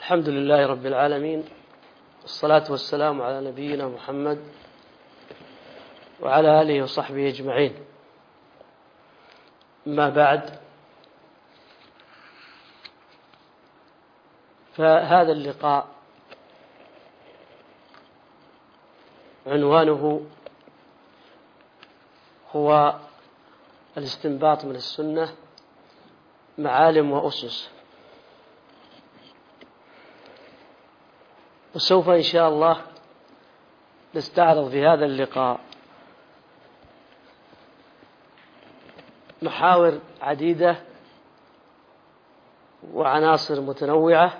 الحمد لله رب العالمين، والصلاة والسلام على نبينا محمد وعلى آله وصحبه أجمعين. أما بعد، فهذا اللقاء عنوانه هو الاستنباط من السنة، معالم وأسس. وسوف إن شاء الله نستعرض في هذا اللقاء محاور عديدة وعناصر متنوعة،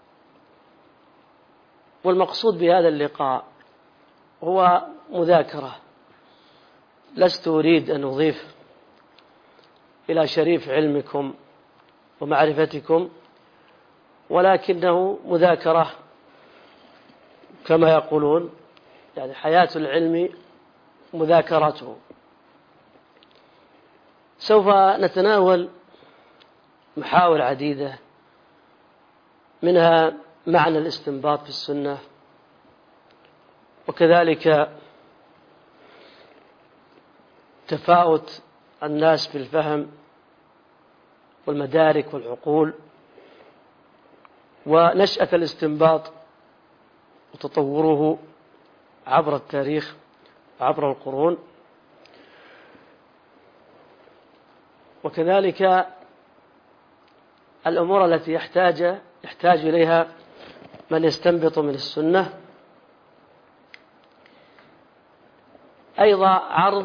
والمقصود بهذا اللقاء هو مذاكرة. لست أريد أن أضيف إلى شريف علمكم ومعرفتكم، ولكنه مذاكرة كما يقولون، يعني حياة العلم مذاكرته. سوف نتناول محاور عديدة، منها معنى الاستنباط في السنة، وكذلك تفاوت الناس في الفهم والمدارك والعقول، ونشأة الاستنباط وتطوره عبر التاريخ وعبر القرون، وكذلك الأمور التي يحتاج إليها من يستنبط من السنة. أيضا عرض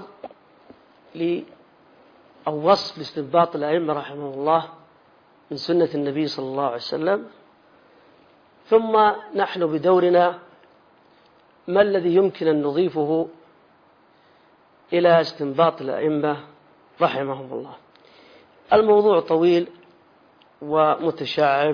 أو وصف لاستنباط الأئمة رحمه الله من سنة النبي صلى الله عليه وسلم. ثم نحن بدورنا ما الذي يمكن أن نضيفه إلى استنباط الأئمة رحمهم الله. الموضوع طويل ومتشعب،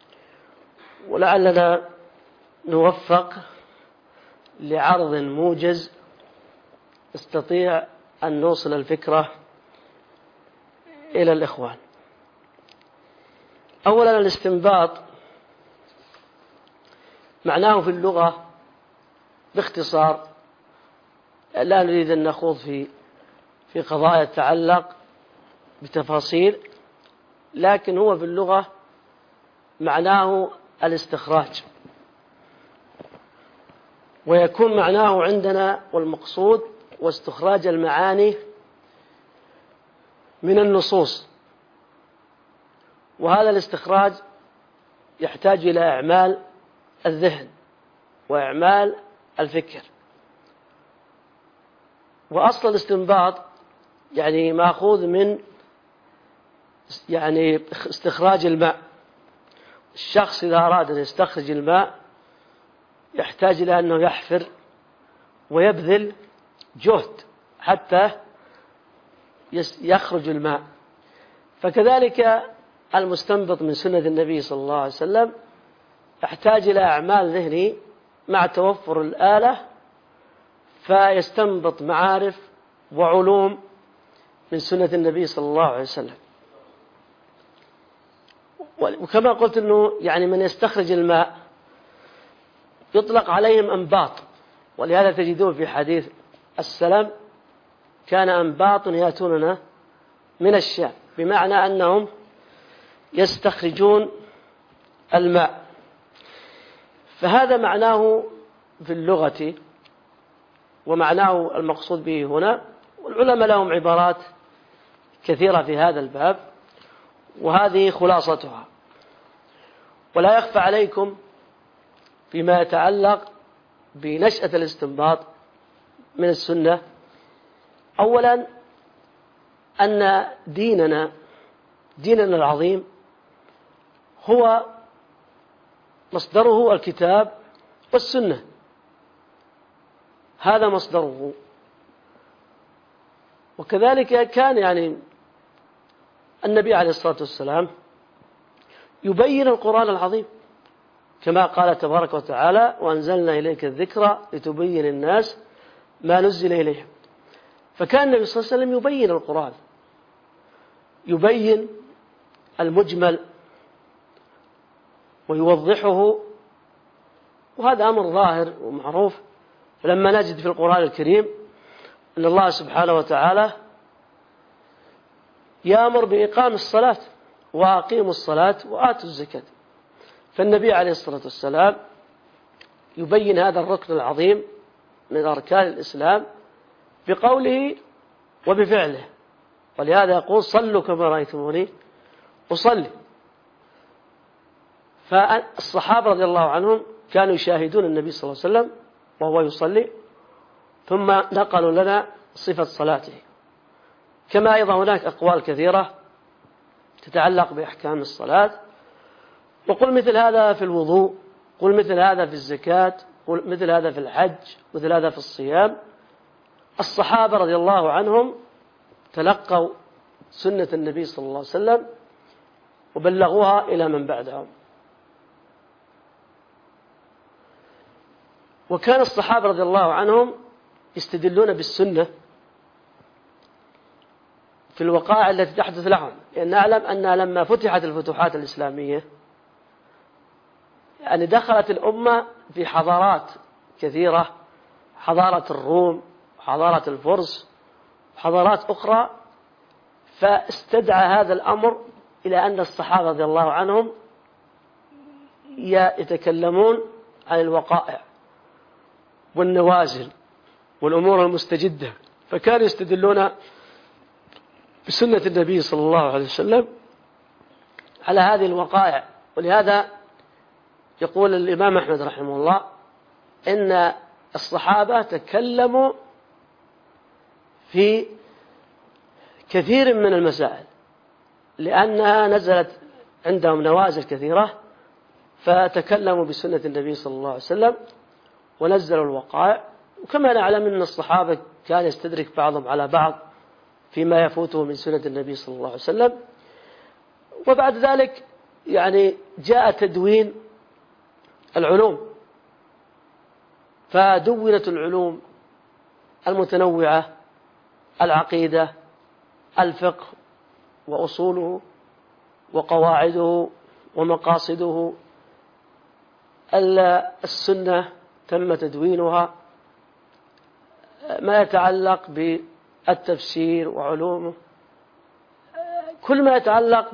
ولعلنا نوفق لعرض موجز نستطيع أن نوصل الفكرة إلى الإخوان. أولا، الاستنباط معناه في اللغة باختصار، لا نريد أن نخوض في قضايا تتعلق بتفاصيل، لكن هو في اللغة معناه الاستخراج، ويكون معناه عندنا والمقصود واستخراج المعاني من النصوص. وهذا الاستخراج يحتاج إلى إعمال الذهن وإعمال الفكر. وأصل الاستنباط يعني مأخوذ من استخراج الماء. الشخص إذا أراد أن يستخرج الماء يحتاج إلى أنه يحفر ويبذل جهد حتى يخرج الماء. فكذلك المستنبط من سنة النبي صلى الله عليه وسلم يحتاج إلى أعمال ذهني مع توفر الآلة، فيستنبط معارف وعلوم من سنة النبي صلى الله عليه وسلم. وكما قلت أنه يعني من يستخرج الماء يطلق عليهم أنباط، ولهذا تجدون في حديث السلام كان أنباط يأتوننا من الشام، بمعنى أنهم يستخرجون الماء. فهذا معناه في اللغة ومعناه المقصود به هنا. والعلماء لهم عبارات كثيرة في هذا الباب، وهذه خلاصتها. ولا يخفى عليكم فيما يتعلق بنشأة الاستنباط من السنة، أولا أن ديننا العظيم هو مصدره الكتاب والسنة، هذا مصدره. وكذلك كان النبي عليه الصلاة والسلام يبين القرآن العظيم، كما قال تبارك وتعالى: وأنزلنا إليك الذكر لتبين الناس ما نزل إليهم. فكان النبي صلى الله عليه وسلم يبين القرآن، يبين المجمل ويوضحه، وهذا أمر ظاهر ومعروف. فلما نجد في القرآن الكريم أن الله سبحانه وتعالى يأمر بإقام الصلاة وأقيموا الصلاة وآتوا الزكاة، فالنبي عليه الصلاة والسلام يبين هذا الركن العظيم من أركان الإسلام بقوله وبفعله، ولهذا يقول صلوا كما رأيتموني أصلي. فالصحابة رضي الله عنهم كانوا يشاهدون النبي صلى الله عليه وسلم وهو يصلي، ثم نقلوا لنا صفة صلاته. كما أيضا هناك أقوال كثيرة تتعلق بأحكام الصلاة، وقل مثل هذا في الوضوء، قل مثل هذا في الزكاة، قل مثل هذا في الحج، مثل هذا في الصيام. الصحابة رضي الله عنهم تلقوا سنة النبي صلى الله عليه وسلم وبلغوها إلى من بعدهم. وكان الصحابة رضي الله عنهم يستدلون بالسنة في الوقائع التي تحدث لهم، لأن نعلم أن لما فتحت الفتوحات الإسلامية يعني دخلت الأمة في حضارات كثيرة، حضارة الروم، حضارة الفرس، حضارات أخرى، فاستدعى هذا الأمر إلى أن الصحابة رضي الله عنهم يتكلمون عن الوقائع والنوازل والأمور المستجدة، فكانوا يستدلون بسنة النبي صلى الله عليه وسلم على هذه الوقائع. ولهذا يقول الإمام أحمد رحمه الله إن الصحابة تكلموا في كثير من المسائل لأنها نزلت عندهم نوازل كثيرة، فتكلموا بسنة النبي صلى الله عليه وسلم ونزلوا الوقائع. وكما نعلم أن الصحابة كان يستدرك بعضهم على بعض فيما يفوته من سنة النبي صلى الله عليه وسلم. وبعد ذلك يعني جاء تدوين العلوم، فدونت العلوم المتنوعة: العقيدة، الفقه وأصوله وقواعده ومقاصده، السنة تم تدوينها، ما يتعلق بالتفسير وعلومه، كل ما يتعلق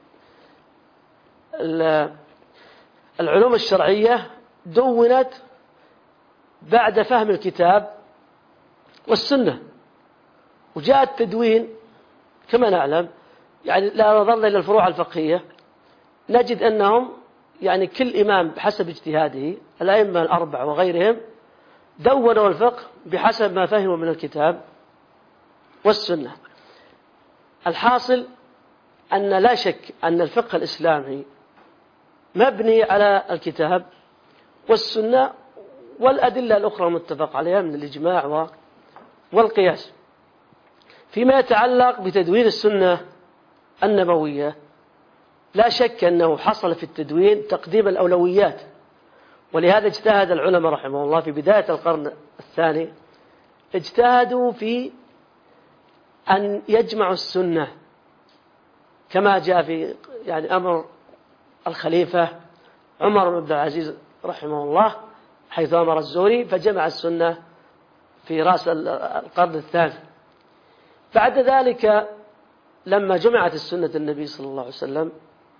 بالعلوم الشرعية دونت بعد فهم الكتاب والسنة. وجاء التدوين كما نعلم، يعني لا نظر إلى الفروع الفقهية نجد أنهم يعني كل إمام بحسب اجتهاده، الأئمة الأربعة وغيرهم دونوا الفقه بحسب ما فهموا من الكتاب والسنة. الحاصل أن لا شك أن الفقه الإسلامي مبني على الكتاب والسنة والأدلة الأخرى المتفق عليها من الإجماع والقياس. فيما يتعلق بتدوين السنة النبوية لا شك أنه حصل في التدوين تقديم الأولويات، ولهذا اجتهد العلماء رحمه الله في بداية القرن الثاني، اجتهدوا في أن يجمعوا السنة كما جاء في يعني أمر الخليفة عمر بن عبد العزيز رحمه الله، حيث أمر الزهري فجمع السنة في رأس القرن الثاني. بعد ذلك لما جمعت السنة النبي صلى الله عليه وسلم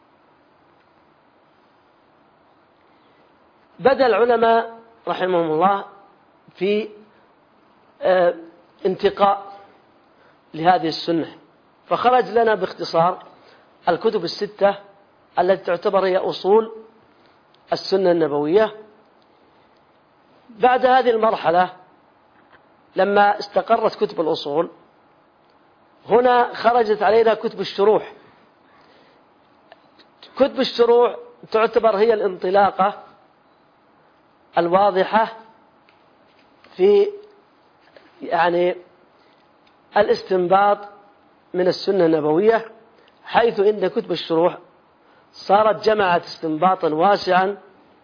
بدأ العلماء رحمهم الله في انتقاء لهذه السنة، فخرج لنا باختصار الكتب الستة التي تعتبر هي أصول السنة النبوية. بعد هذه المرحلة لما استقرت كتب الأصول، هنا خرجت علينا كتب الشروح. كتب الشروح تعتبر هي الانطلاقة الواضحة في يعني الاستنباط من السنة النبوية، حيث إن كتب الشروح صارت جمعت استنباطا واسعا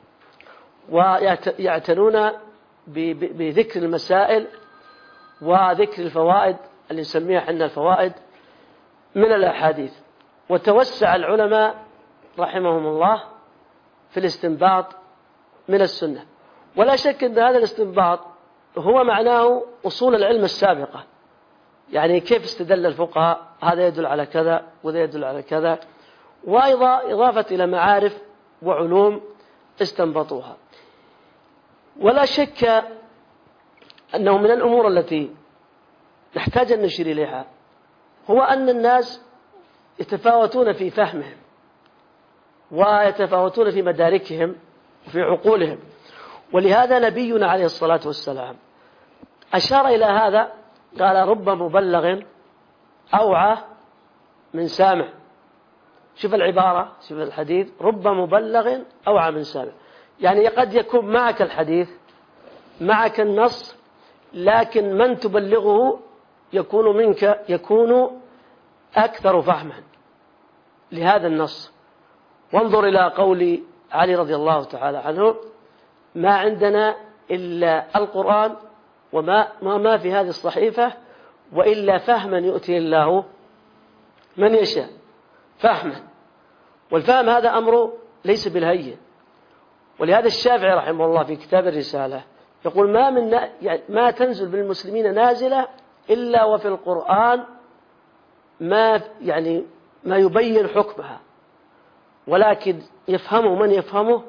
ويعتنون بذكر المسائل وذكر الفوائد اللي نسميها حنا الفوائد من الأحاديث. وتوسع العلماء رحمهم الله في الاستنباط من السنة. ولا شك أن هذا الاستنباط هو معناه أصول العلم السابقة، يعني كيف استدل الفقهاء، هذا يدل على كذا وذا يدل على كذا، وأيضا إضافة إلى معارف وعلوم استنبطوها. ولا شك أنه من الأمور التي نحتاج أن نشير إليها هو أن الناس يتفاوتون في فهمهم ويتفاوتون في مداركهم وفي عقولهم، ولهذا نبينا عليه الصلاة والسلام أشار إلى هذا، قال رب مبلغ أوعى من سامع. شوف العبارة، شوف الحديث، رب مبلغ أوعى من سامع، يعني قد يكون معك الحديث، معك النص، لكن من تبلغه يكون منك، يكون أكثر فهما لهذا النص. وانظر إلى قول علي رضي الله تعالى عنه: ما عندنا إلا القرآن وما في هذه الصحيفة وإلا فهما يؤتي الله من يشاء. فهما، والفهم هذا أمر ليس بالهين. ولهذا الشافعي رحمه الله في كتاب الرسالة يقول: ما تنزل بالمسلمين نازلة إلا وفي القرآن ما يبين حكمها، ولكن يفهمه من يفهمه،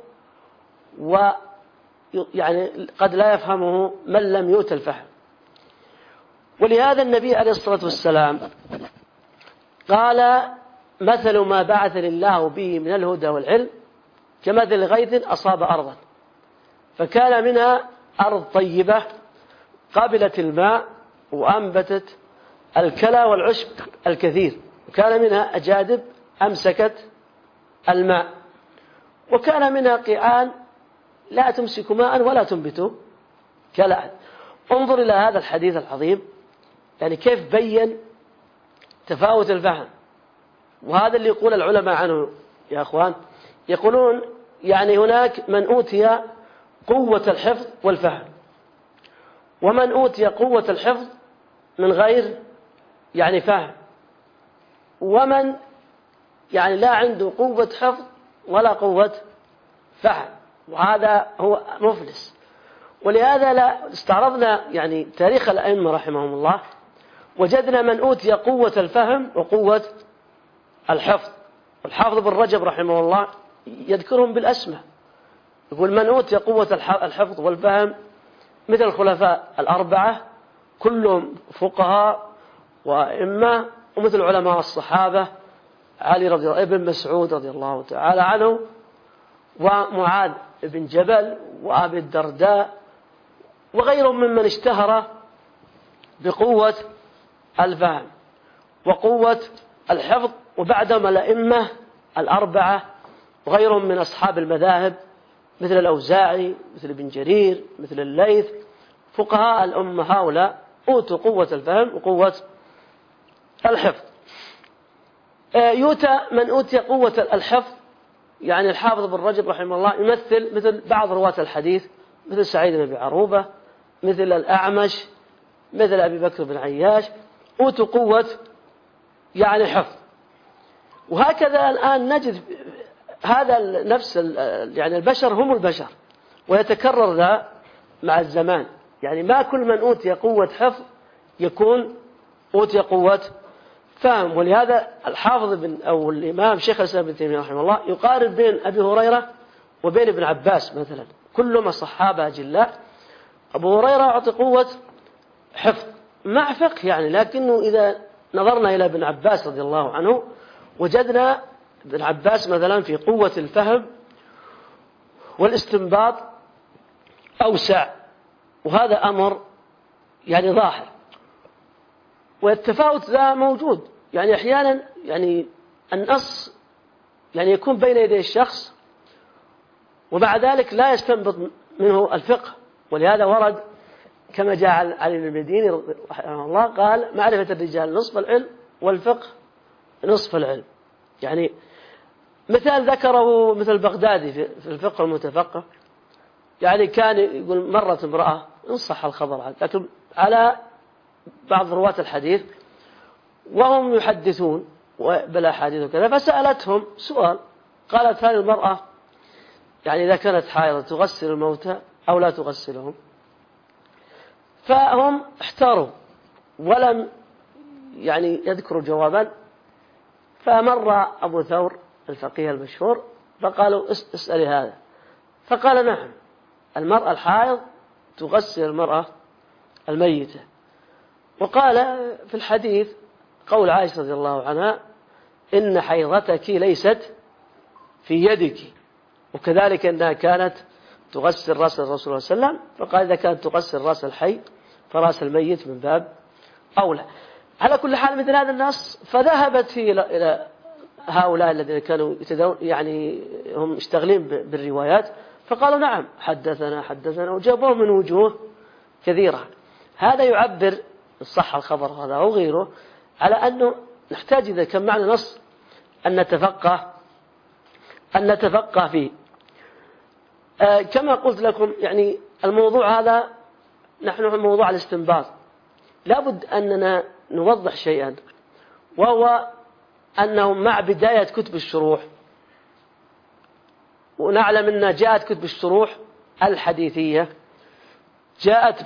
قد لا يفهمه من لم يؤت الفهم. ولهذا النبي عليه الصلاة والسلام قال: مثل ما بعثني الله به من الهدى والعلم كمثل غيث أصاب أرضا فكان منها أرض طيبة قابلة الماء وأنبتت الكلى والعشب الكثير، وكان منها أجادب أمسكت الماء، وكان منها قيعان لا تمسك ماء ولا تنبت كلى. انظر إلى هذا الحديث العظيم، يعني كيف بين تفاوت الفهم. وهذا اللي يقول العلماء عنه يا أخوان، يقولون يعني هناك من أوتي قوة الحفظ والفهم، ومن أوتي قوة الحفظ من غير فهم، ومن لا عنده قوة حفظ ولا قوة فهم، وهذا هو مفلس. ولهذا لا استعرضنا تاريخ الأئمة رحمهم الله، وجدنا من أوتي قوة الفهم وقوة الحفظ. والحافظ بن رجب رحمه الله يذكرهم بالأسماء، يقول: من أوتي قوة الحفظ والفهم مثل الخلفاء الأربعة كلهم فقهاء وأئمة، ومثل علماء الصحابة علي رضي الله، ابن مسعود رضي الله تعالى عنه، ومعاذ بن جبل، وأبي الدرداء، وغيرهم ممن اشتهر بقوة الفهم وقوة الحفظ. وبعدهم الأئمة الأربعة وغيرهم من أصحاب المذاهب مثل الأوزاعي، مثل ابن جرير، مثل الليث، فقهاء الأمة هؤلاء أوتوا قوة الفهم وقوة الحفظ. يؤتى من أوتي قوة الحفظ، الحافظ بن رجب رحمه الله يمثل مثل بعض رواة الحديث مثل سعيد بن أبي عروبة، مثل الأعمش، مثل أبي بكر بن عياش، أوتوا قوة حفظ. وهكذا الآن نجد هذا نفس البشر هم البشر، ويتكرر ذا مع الزمان. ما كل من أوتي قوة حفظ يكون أوتي قوة فهم. ولهذا الحافظ أو الإمام شيخ الإسلام ابن تيمية رحمه الله يقارن بين أبي هريرة وبين ابن عباس مثلا، كلهم الصحابة أجلاء. أبو هريرة أعطي قوة حفظ مع فقه لكنه إذا نظرنا إلى ابن عباس رضي الله عنه وجدنا ابن عباس مثلا في قوة الفهم والاستنباط أوسع، وهذا أمر ظاهر. والتفاوت ذا موجود، أحيانا النص يكون بين يدي الشخص ومع ذلك لا يستنبط منه الفقه. ولهذا ورد كما جاء علي بن المديني رحمه الله قال: معرفة الرجال نصف العلم والفقه نصف العلم. مثال ذكره مثل بغدادي في الفقه المتفقه، كان يقول: مرت امرأة إن صح الخبر، لكن على بعض رواة الحديث وهم يحدثون بلا حديث وكذا، فسألتهم سؤال، قالت: هذه المرأة يعني إذا كانت حائضة تغسل الموتى أو لا تغسلهم، فهم احتاروا ولم يعني يذكروا جوابا. فمر أبو ثور الفقيه المشهور فقالوا اسألي هذا، فقال نعم، المرأة الحائض تغسل المرأة الميتة. وقال في الحديث قول عائشة رضي الله عنها: إن حيضتك ليست في يدك، وكذلك أنها كانت تغسل رأس الرسول صلى الله عليه وسلم، فقال إذا كانت تغسل رأس الحي فرأس الميت من باب أولى. على كل حال مثل هذا النص فذهبت إلى هؤلاء الذين كانوا يعني هم مشتغلين بالروايات، فقالوا نعم حدثنا وجابوه من وجوه كثيرة. هذا يعبر الصح الخبر هذا أو غيره على أنه نحتاج إذا كان معنا نص أن نتفقه فيه. كما قلت لكم يعني الموضوع هذا نحن في موضوع الاستنباط لابد أننا نوضح شيئا، وهو أنه مع بداية كتب الشروح، ونعلم أنها جاءت كتب الشروح الحديثية جاءت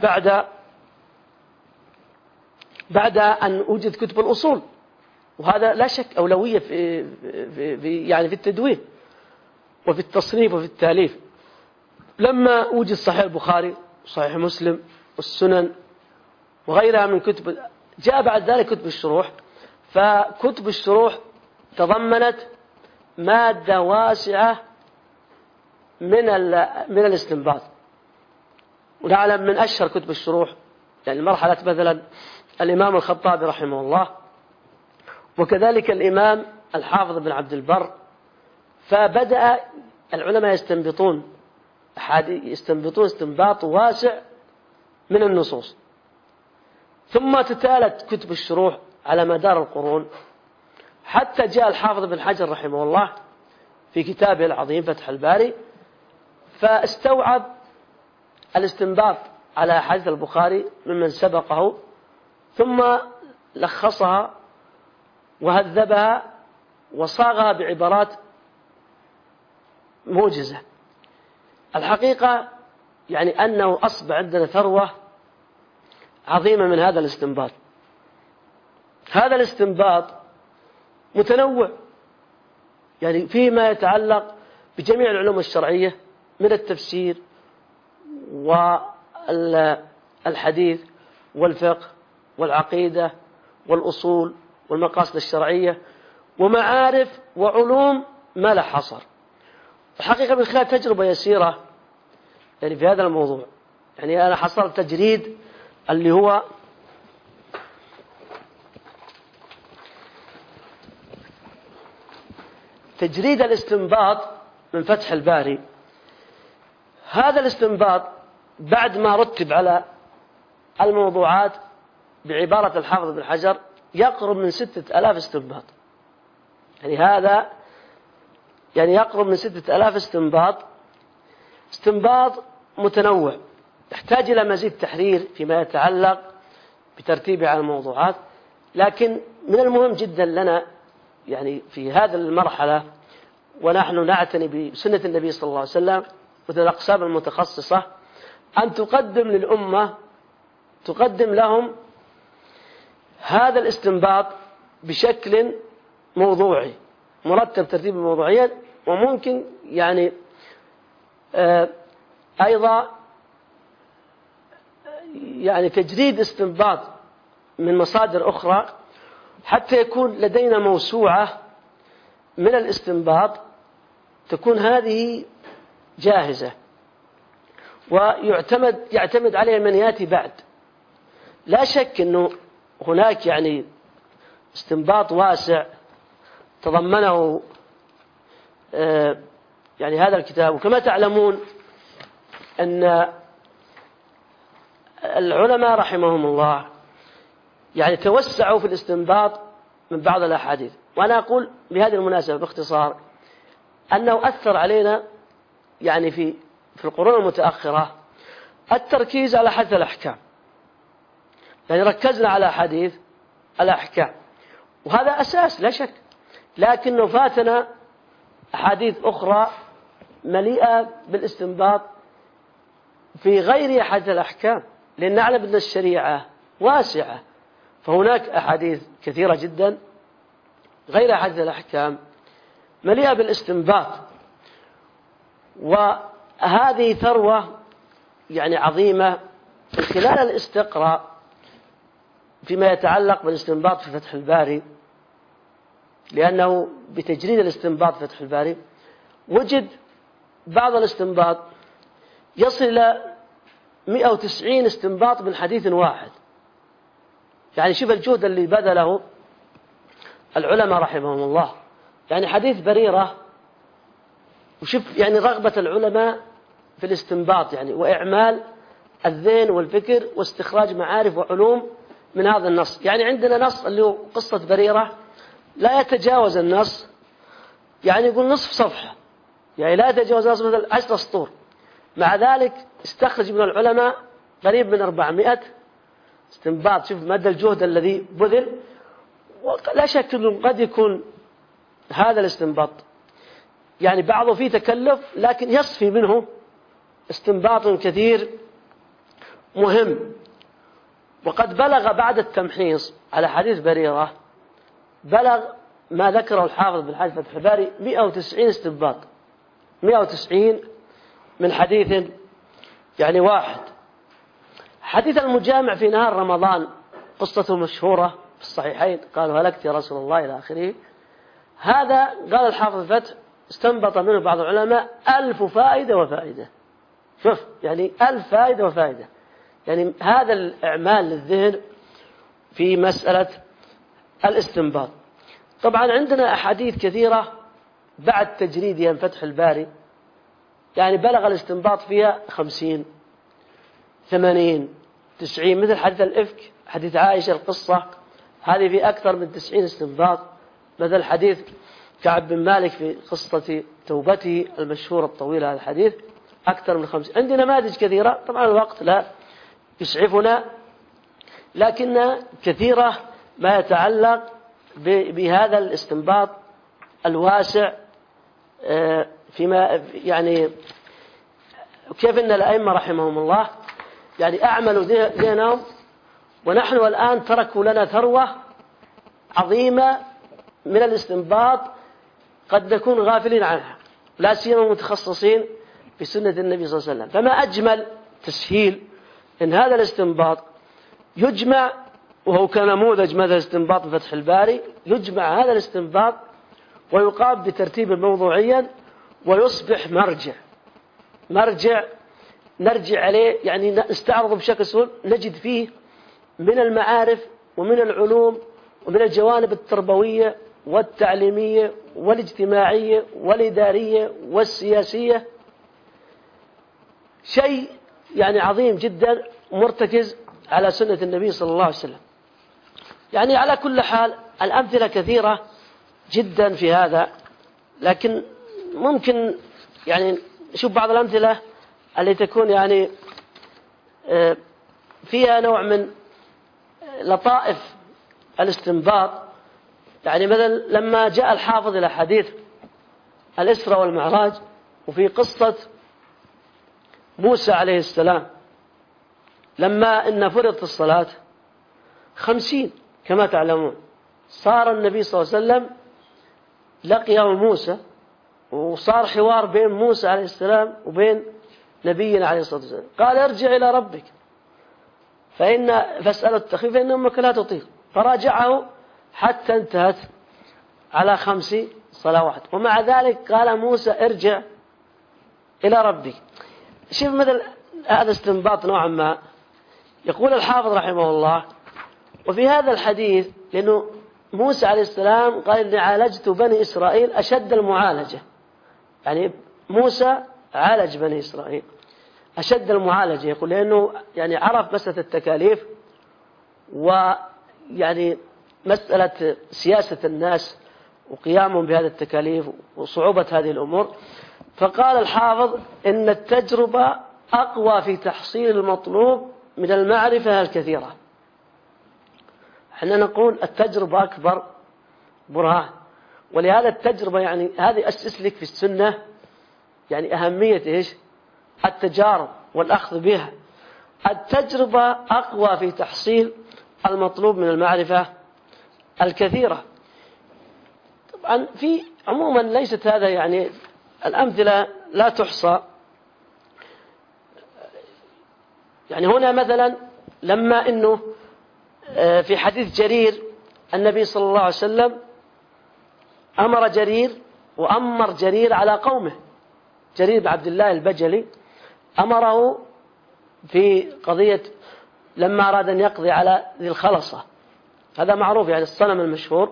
بعد أن وجد كتب الأصول، وهذا لا شك أولوية في التدوين وفي التصنيف وفي التأليف. لما وجد صحيح البخاري وصحيح مسلم والسنن وغيرها من كتب، جاء بعد ذلك كتب الشروح. فكتب الشروح تضمنت مادة واسعة من الاستنباط. ونعلم من أشهر كتب الشروح يعني مرحلة مثلا الإمام الخطابي رحمه الله، وكذلك الإمام الحافظ بن عبد البر. فبدأ العلماء يستنبطون استنباط واسع من النصوص، ثم تتالت كتب الشروح على مدار القرون حتى جاء الحافظ بن حجر رحمه الله في كتابه العظيم فتح الباري، فاستوعب الاستنباط على أحاديث البخاري ممن سبقه، ثم لخصها وهذبها وصاغها بعبارات موجزة. الحقيقة يعني أنه أصبح عندنا ثروة عظيمة من هذا الاستنباط. هذا الاستنباط متنوع يعني فيما يتعلق بجميع العلوم الشرعية من التفسير والحديث والفقه والعقيدة والأصول والمقاصد الشرعية ومعارف وعلوم ما لا حصر. الحقيقة من خلال تجربة يسيرة يعني في هذا الموضوع، يعني أنا حصلت تجريد اللي هو تجريد الاستنباط من فتح الباري. هذا الاستنباط بعد ما رتب على الموضوعات بعبارة الحافظ بن حجر يقرب من 6000 استنباط. يعني هذا يعني يقرب من 6000 استنباط متنوع، يحتاج إلى مزيد تحرير فيما يتعلق بترتيبه على الموضوعات. لكن من المهم جدا لنا يعني في هذه المرحلة ونحن نعتني بسنة النبي صلى الله عليه وسلم مثل الأقسام المتخصصة أن تقدم للأمة، تقدم لهم هذا الاستنباط بشكل موضوعي مرتب ترتيب موضوعيا، وممكن يعني أيضا يعني تجريد استنباط من مصادر أخرى حتى يكون لدينا موسوعة من الاستنباط تكون هذه جاهزة ويعتمد عليها من يأتي بعد. لا شك أنه هناك يعني استنباط واسع تضمنه يعني هذا الكتاب. وكما تعلمون أن العلماء رحمهم الله يعني توسعوا في الاستنباط من بعض الأحاديث. وأنا أقول بهذه المناسبة باختصار أنه أثر علينا يعني في القرون المتأخرة التركيز على حديث الأحكام، يعني ركزنا على حديث الأحكام وهذا أساس لا شك، لكنه فاتنا أحاديث أخرى مليئة بالاستنباط في غير أحد الأحكام، لأن نعلم أن الشريعة واسعة، فهناك أحاديث كثيرة جدا غير أحد الأحكام مليئة بالاستنباط. وهذه ثروة يعني عظيمة من خلال الاستقراء فيما يتعلق بالاستنباط في فتح الباري، لأنه بتجريد الاستنباط في فتح الباري وجد بعض الاستنباط يصل إلى 190 استنباط من حديث واحد. يعني شوف الجهد اللي بذله العلماء رحمهم الله. يعني حديث بريرة، وشوف يعني رغبة العلماء في الاستنباط يعني وإعمال الذهن والفكر واستخراج معارف وعلوم من هذا النص. يعني عندنا نص اللي هو قصة بريرة لا يتجاوز النص، يعني يقول نصف صفحة، يعني لا يتجاوز النص مثل 10 سطور. مع ذلك استخرج من العلماء قريب من 400 استنباط. شوف مدى الجهد الذي بذل. ولا شك أنه قد يكون هذا الاستنباط يعني بعضه فيه تكلف، لكن يصفي منه استنباط كثير مهم. وقد بلغ بعد التمحيص على حديث بريرة، بلغ ما ذكره الحافظ بن حجر فتح الباري 190 استنباط، 190 من حديث يعني واحد. حديث المجامع في نهار رمضان قصته مشهورة في الصحيحين، قالوا هلكت يا رسول الله إلى آخره. هذا قال الحافظ فتح استنبط منه بعض العلماء 1000 فائدة وفائدة. شوف يعني 1000 فائدة وفائدة. يعني هذا الإعمال للذهن في مسألة الاستنباط. طبعا عندنا أحاديث كثيرة بعد تجريدها من فتح الباري يعني بلغ الاستنباط فيها 50 80 90، مثل حديث الإفك، حديث عائشة القصة هذه في أكثر من 90 استنباط، مثل حديث كعب بن مالك في قصة توبته المشهورة الطويلة هذا الحديث أكثر من 50. عندنا نماذج كثيرة، طبعا الوقت لا يسعفنا، لكن كثيرة ما يتعلق بهذا الاستنباط الواسع فيما يعني كيف أن الأئمة رحمهم الله يعني أعملوا ذهنهم، ونحن الآن تركوا لنا ثروة عظيمة من الاستنباط قد نكون غافلين عنها، لا سيما المتخصصين في سنة النبي صلى الله عليه وسلم. فما أجمل تسهيل إن هذا الاستنباط يجمع، وهو كنموذج مثل استنباط فتح الباري، يجمع هذا الاستنباط ويقام بترتيب موضوعيا ويصبح مرجع نرجع عليه، يعني نستعرضه بشكل سهل، نجد فيه من المعارف ومن العلوم ومن الجوانب التربوية والتعليمية والاجتماعية والإدارية والسياسية شيء يعني عظيم جدا مرتكز على سنة النبي صلى الله عليه وسلم. يعني على كل حال الأمثلة كثيرة جدا في هذا، لكن ممكن يعني نشوف بعض الأمثلة اللي تكون يعني فيها نوع من لطائف الاستنباط. يعني مثلا لما جاء الحافظ إلى حديث الإسراء والمعراج، وفي قصة موسى عليه السلام لما إن فرضت الصلاة 50 كما تعلمون، صار النبي صلى الله عليه وسلم لقيه موسى، وصار حوار بين موسى عليه السلام وبين نبينا عليه الصلاة والسلام، قال ارجع إلى ربك فاسأله التخفيف فإن أمك لا تطيق، فراجعه حتى انتهت على 5 صلوات، ومع ذلك قال موسى ارجع إلى ربك. شوف مثل هذا استنباط نوعا ما. يقول الحافظ رحمه الله وفي هذا الحديث، لأنه موسى عليه السلام قال إني عالجت بني إسرائيل أشد المعالجة، يعني موسى عالج بني إسرائيل أشد المعالجة، يقول لأنه يعني عرف مسألة التكاليف ويعني مسألة سياسة الناس وقيامهم بهذه التكاليف وصعوبة هذه الأمور. فقال الحافظ إن التجربة أقوى في تحصيل المطلوب من المعرفة الكثيرة. احنا نقول التجربة أكبر برهان، ولهذا التجربة يعني هذه أسس لك في السنة يعني أهمية إيش؟ التجارب والأخذ بها. التجربة أقوى في تحصيل المطلوب من المعرفة الكثيرة. طبعا في عموما ليست هذا يعني الأمثلة لا تحصى. يعني هنا مثلا لما إنه في حديث جرير النبي صلى الله عليه وسلم أمر جرير وأمر جرير على قومه. جرير بن عبد الله البجلي أمره في قضية لما أراد أن يقضي على ذي الخلصة، هذا معروف يعني الصنم المشهور.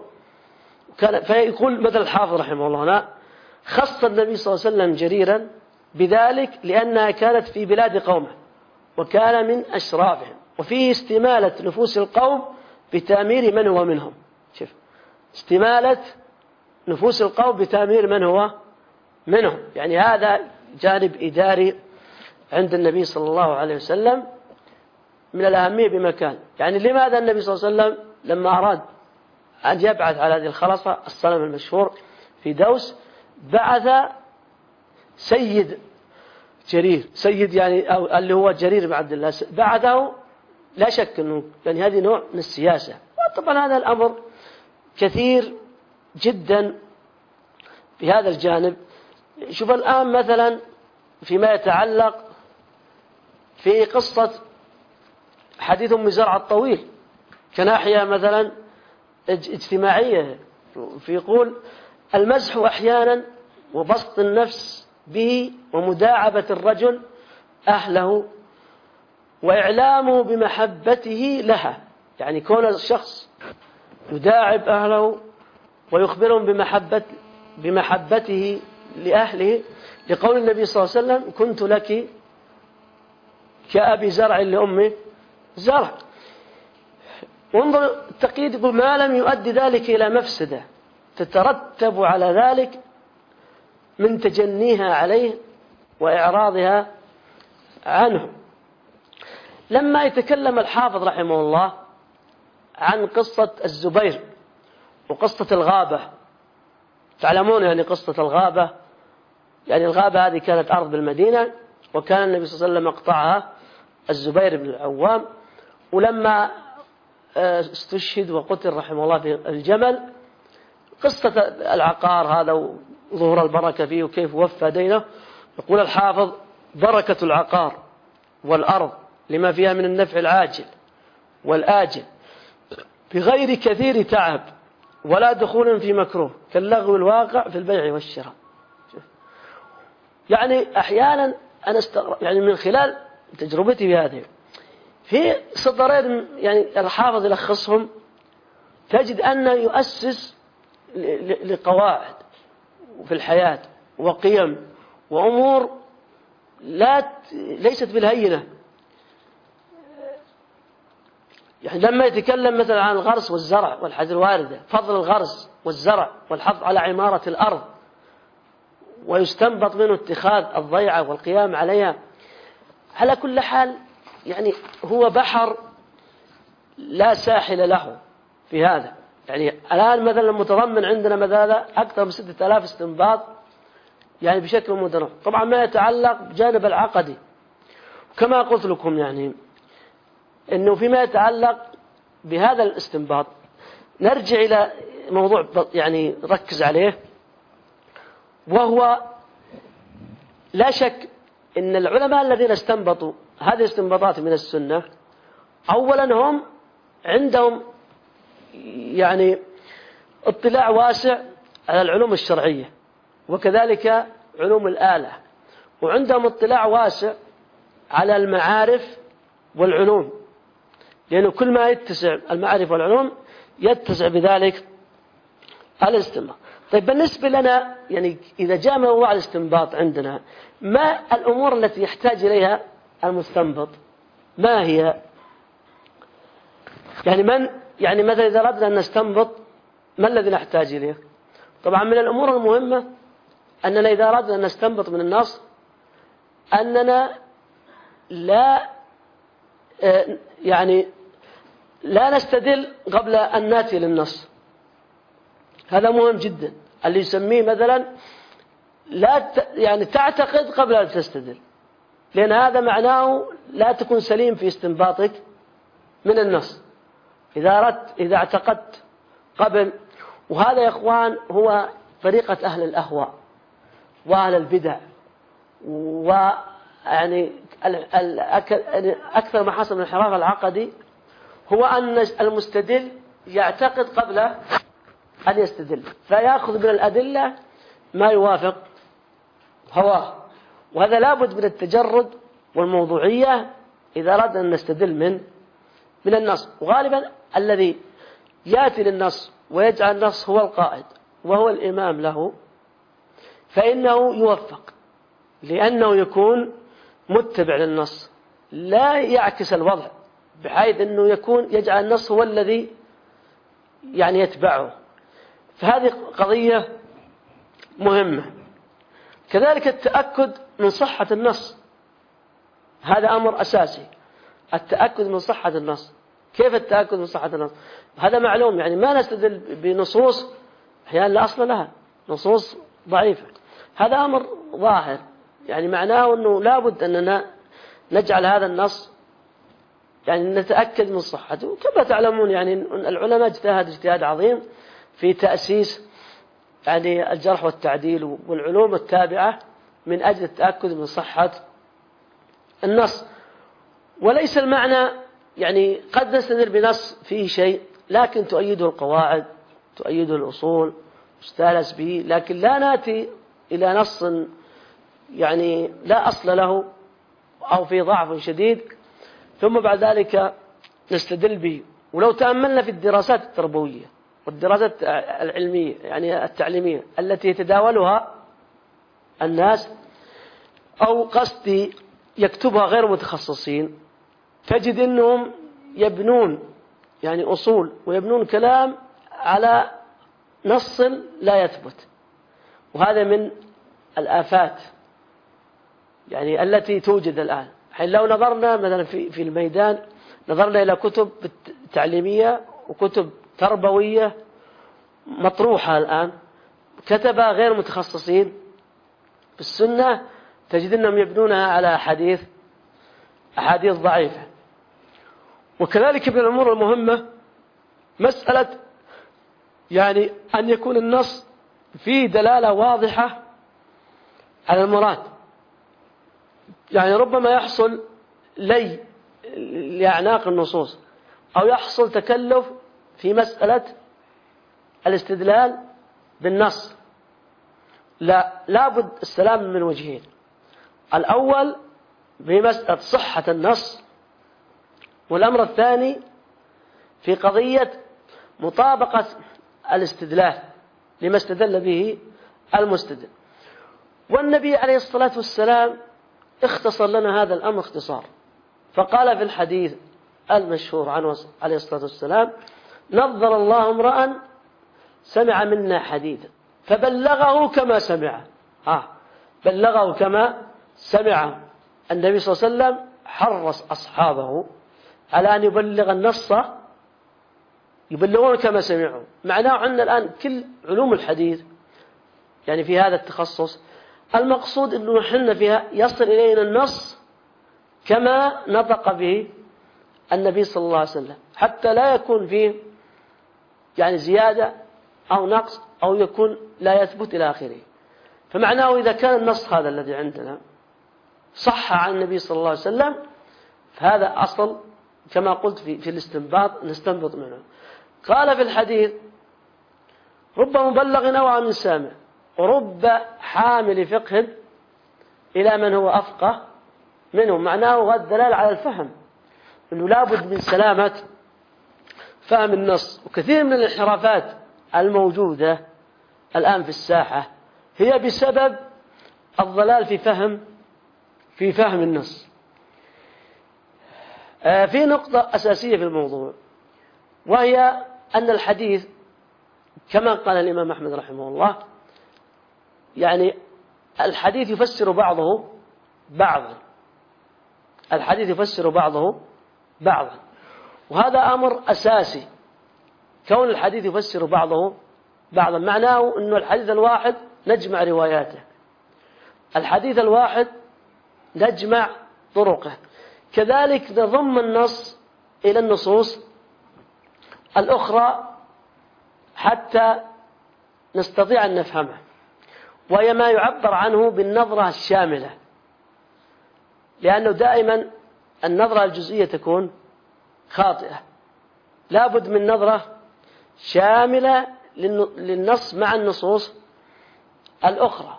فيقول مثل الحافظ رحمه الله هنا خص النبي صلى الله عليه وسلم جريرا بذلك لأنها كانت في بلاد قومه وكان من أشرافهم، وفيه استمالة نفوس القوم بتأمير من هو منهم. شوف، استمالة نفوس القوم بتأمير من هو منهم، يعني هذا جانب إداري عند النبي صلى الله عليه وسلم من الأهمية بمكان. يعني لماذا النبي صلى الله عليه وسلم لما أراد أن يبعث على هذه الخلصة الصنم المشهور في دوس بعث سيد جرير، سيد يعني أو اللي هو جرير بن عبد الله، بعثه لا شك أنه يعني هذه نوع من السياسة. وطبعا هذا الأمر كثير جدا في هذا الجانب. شوف الآن مثلا فيما يتعلق في قصة حديث أم زرع الطويل كناحية مثلا اجتماعية، فيقول المزح أحيانا وبسط النفس به ومداعبة الرجل أهله وإعلامه بمحبته لها، يعني كون الشخص يداعب أهله ويخبرهم بمحبته لأهله، لقول النبي صلى الله عليه وسلم كنت لك كأبي زرع لأمي زرع. وانظر التقييد يقول ما لم يؤدي ذلك إلى مفسدة تترتب على ذلك من تجنيها عليه وإعراضها عنه. لما يتكلم الحافظ رحمه الله عن قصة الزبير وقصة الغابة، تعلمون يعني قصة الغابة، يعني الغابة هذه كانت أرض بالمدينة وكان النبي صلى الله عليه وسلم اقطعها الزبير بن العوام، ولما استشهد وقتل رحمه الله في الجمل، قصة العقار هذا وظهور البركة فيه وكيف وفى دينه، يقول الحافظ بركة العقار والأرض لما فيها من النفع العاجل والآجل بغير كثير تعب ولا دخول في مكروه كاللغو الواقع في البيع والشراء. يعني أحيانا أنا يعني من خلال تجربتي بهذه في سطرين يعني الحافظ يلخصهم، تجد أنه يؤسس لقواعد في الحياة وقيم وأمور ليست بالهينة. يعني لما يتكلم مثلا عن الغرس والزرع والحديث الواردة فضل الغرس والزرع والحفظ على عمارة الأرض ويستنبط منه اتخاذ الضيعة والقيام عليها، على كل حال يعني هو بحر لا ساحل له في هذا. يعني الآن مثلا متضمن عندنا مثلا أكثر من 6000 استنباط يعني بشكل متنوع، طبعا ما يتعلق بجانب العقدي. كما قلت لكم يعني إنه فيما يتعلق بهذا الاستنباط نرجع إلى موضوع يعني ركز عليه، وهو لا شك إن العلماء الذين استنبطوا هذه الاستنباطات من السنة أولا هم عندهم يعني اطلاع واسع على العلوم الشرعية وكذلك علوم الآلة، وعندهم اطلاع واسع على المعارف والعلوم، لأنه كل ما يتسع المعارف والعلوم يتسع بذلك الاستنباط. طيب بالنسبة لنا يعني إذا جاء موضوع الاستنباط عندنا، ما الأمور التي يحتاج إليها المستنبط؟ ما هي؟ يعني مثلا إذا أردنا أن نستنبط ما الذي نحتاج إليه؟ طبعا من الأمور المهمة أننا إذا أردنا أن نستنبط من النص أننا لا نستدل قبل أن نأتي للنص. هذا مهم جدا، اللي يسميه مثلا يعني تعتقد قبل أن تستدل، لأن هذا معناه لا تكون سليم في استنباطك من النص إذا اعتقدت قبل. وهذا يا إخوان هو طريقة أهل الأهواء وأهل البدع، ويعني أكثر ما حصل من الانحراف العقدي هو أن المستدل يعتقد قبل أن يستدل، فيأخذ من الأدلة ما يوافق هواه، وهذا لابد من التجرد والموضوعية إذا أردنا أن نستدل من النص. وغالبا الذي يأتي للنص ويجعل النص هو القائد وهو الإمام له فإنه يوفق، لأنه يكون متبع للنص، لا يعكس الوضع بحيث أنه يجعل النص هو الذي يعني يتبعه. فهذه قضية مهمة. كذلك التأكد من صحة النص، هذا أمر أساسي، التأكد من صحة النص. كيف التأكد من صحة النص؟ هذا معلوم، يعني ما نستدل بنصوص أحيانا لا أصل لها، نصوص ضعيفة، هذا أمر ظاهر، يعني معناه أنه لابد أننا نجعل هذا النص يعني نتأكد من صحته. كما تعلمون يعني العلماء اجتهاد عظيم في تأسيس يعني الجرح والتعديل والعلوم التابعة من أجل التأكد من صحة النص. وليس المعنى يعني قد نستدل بنص فيه شيء لكن تؤيده القواعد، تؤيده الأصول، مستانس به، لكن لا نأتي إلى نص يعني لا أصل له أو في ضعف شديد ثم بعد ذلك نستدل به. ولو تأملنا في الدراسات التربوية والدراسات العلمية يعني التعليمية التي يتداولها الناس أو قصدي يكتبها غير متخصصين، تجد أنهم يبنون يعني أصول ويبنون كلام على نص لا يثبت، وهذا من الآفات يعني التي توجد الآن. حين لو نظرنا مثلا في الميدان، نظرنا إلى كتب تعليمية وكتب تربوية مطروحة الآن كتبها غير متخصصين في السنة، تجد أنهم يبنونها على أحاديث ضعيفة. وكذلك من الأمور المهمة مسألة يعني أن يكون النص فيه دلالة واضحة على المراد. يعني ربما يحصل لأعناق النصوص أو يحصل تكلف في مسألة الاستدلال بالنص، لابد السلام من وجهين: الأول بمسألة صحة النص، والأمر الثاني في قضية مطابقة الاستدلال لما استدل به المستدل. والنبي عليه الصلاة والسلام اختصر لنا هذا الأمر اختصار، فقال في الحديث المشهور عنه عليه الصلاة والسلام: نظر الله امرأ سمع منا حديثا فبلغه كما سمعه. بلغه كما سمعه. النبي صلى الله عليه وسلم حرص أصحابه على أن يبلغ النص يبلغون كما سمعوا. معناه عندنا الآن كل علوم الحديث يعني في هذا التخصص المقصود أنه نحن فيها يصل إلينا النص كما نطق به النبي صلى الله عليه وسلم، حتى لا يكون فيه يعني زيادة أو نقص أو يكون لا يثبت إلى آخره. فمعناه إذا كان النص هذا الذي عندنا صح عن النبي صلى الله عليه وسلم فهذا أصل كما قلت في الاستنباط نستنبط منه. قال في الحديث: رب مبلغ نوعا من سامع ورب حامل فقه إلى من هو أفقه منه. معناه غد دلال على الفهم، أنه لابد من سلامة فهم النص. وكثير من الانحرافات الموجودة الآن في الساحة هي بسبب الضلال في فهم النص. في نقطة أساسية في الموضوع، وهي أن الحديث كما قال الإمام أحمد رحمه الله يعني الحديث يفسر بعضه بعضا، الحديث يفسر بعضه بعضا، وهذا أمر أساسي. كون الحديث يفسر بعضه بعضا معناه أن الحديث الواحد نجمع رواياته الحديث الواحد نجمع طرقه، كذلك نضم النص إلى النصوص الأخرى حتى نستطيع أن نفهمه، وهي ما يعبر عنه بالنظرة الشاملة، لأنه دائما النظرة الجزئية تكون خاطئة، لا بد من نظرة شاملة للنص مع النصوص الأخرى،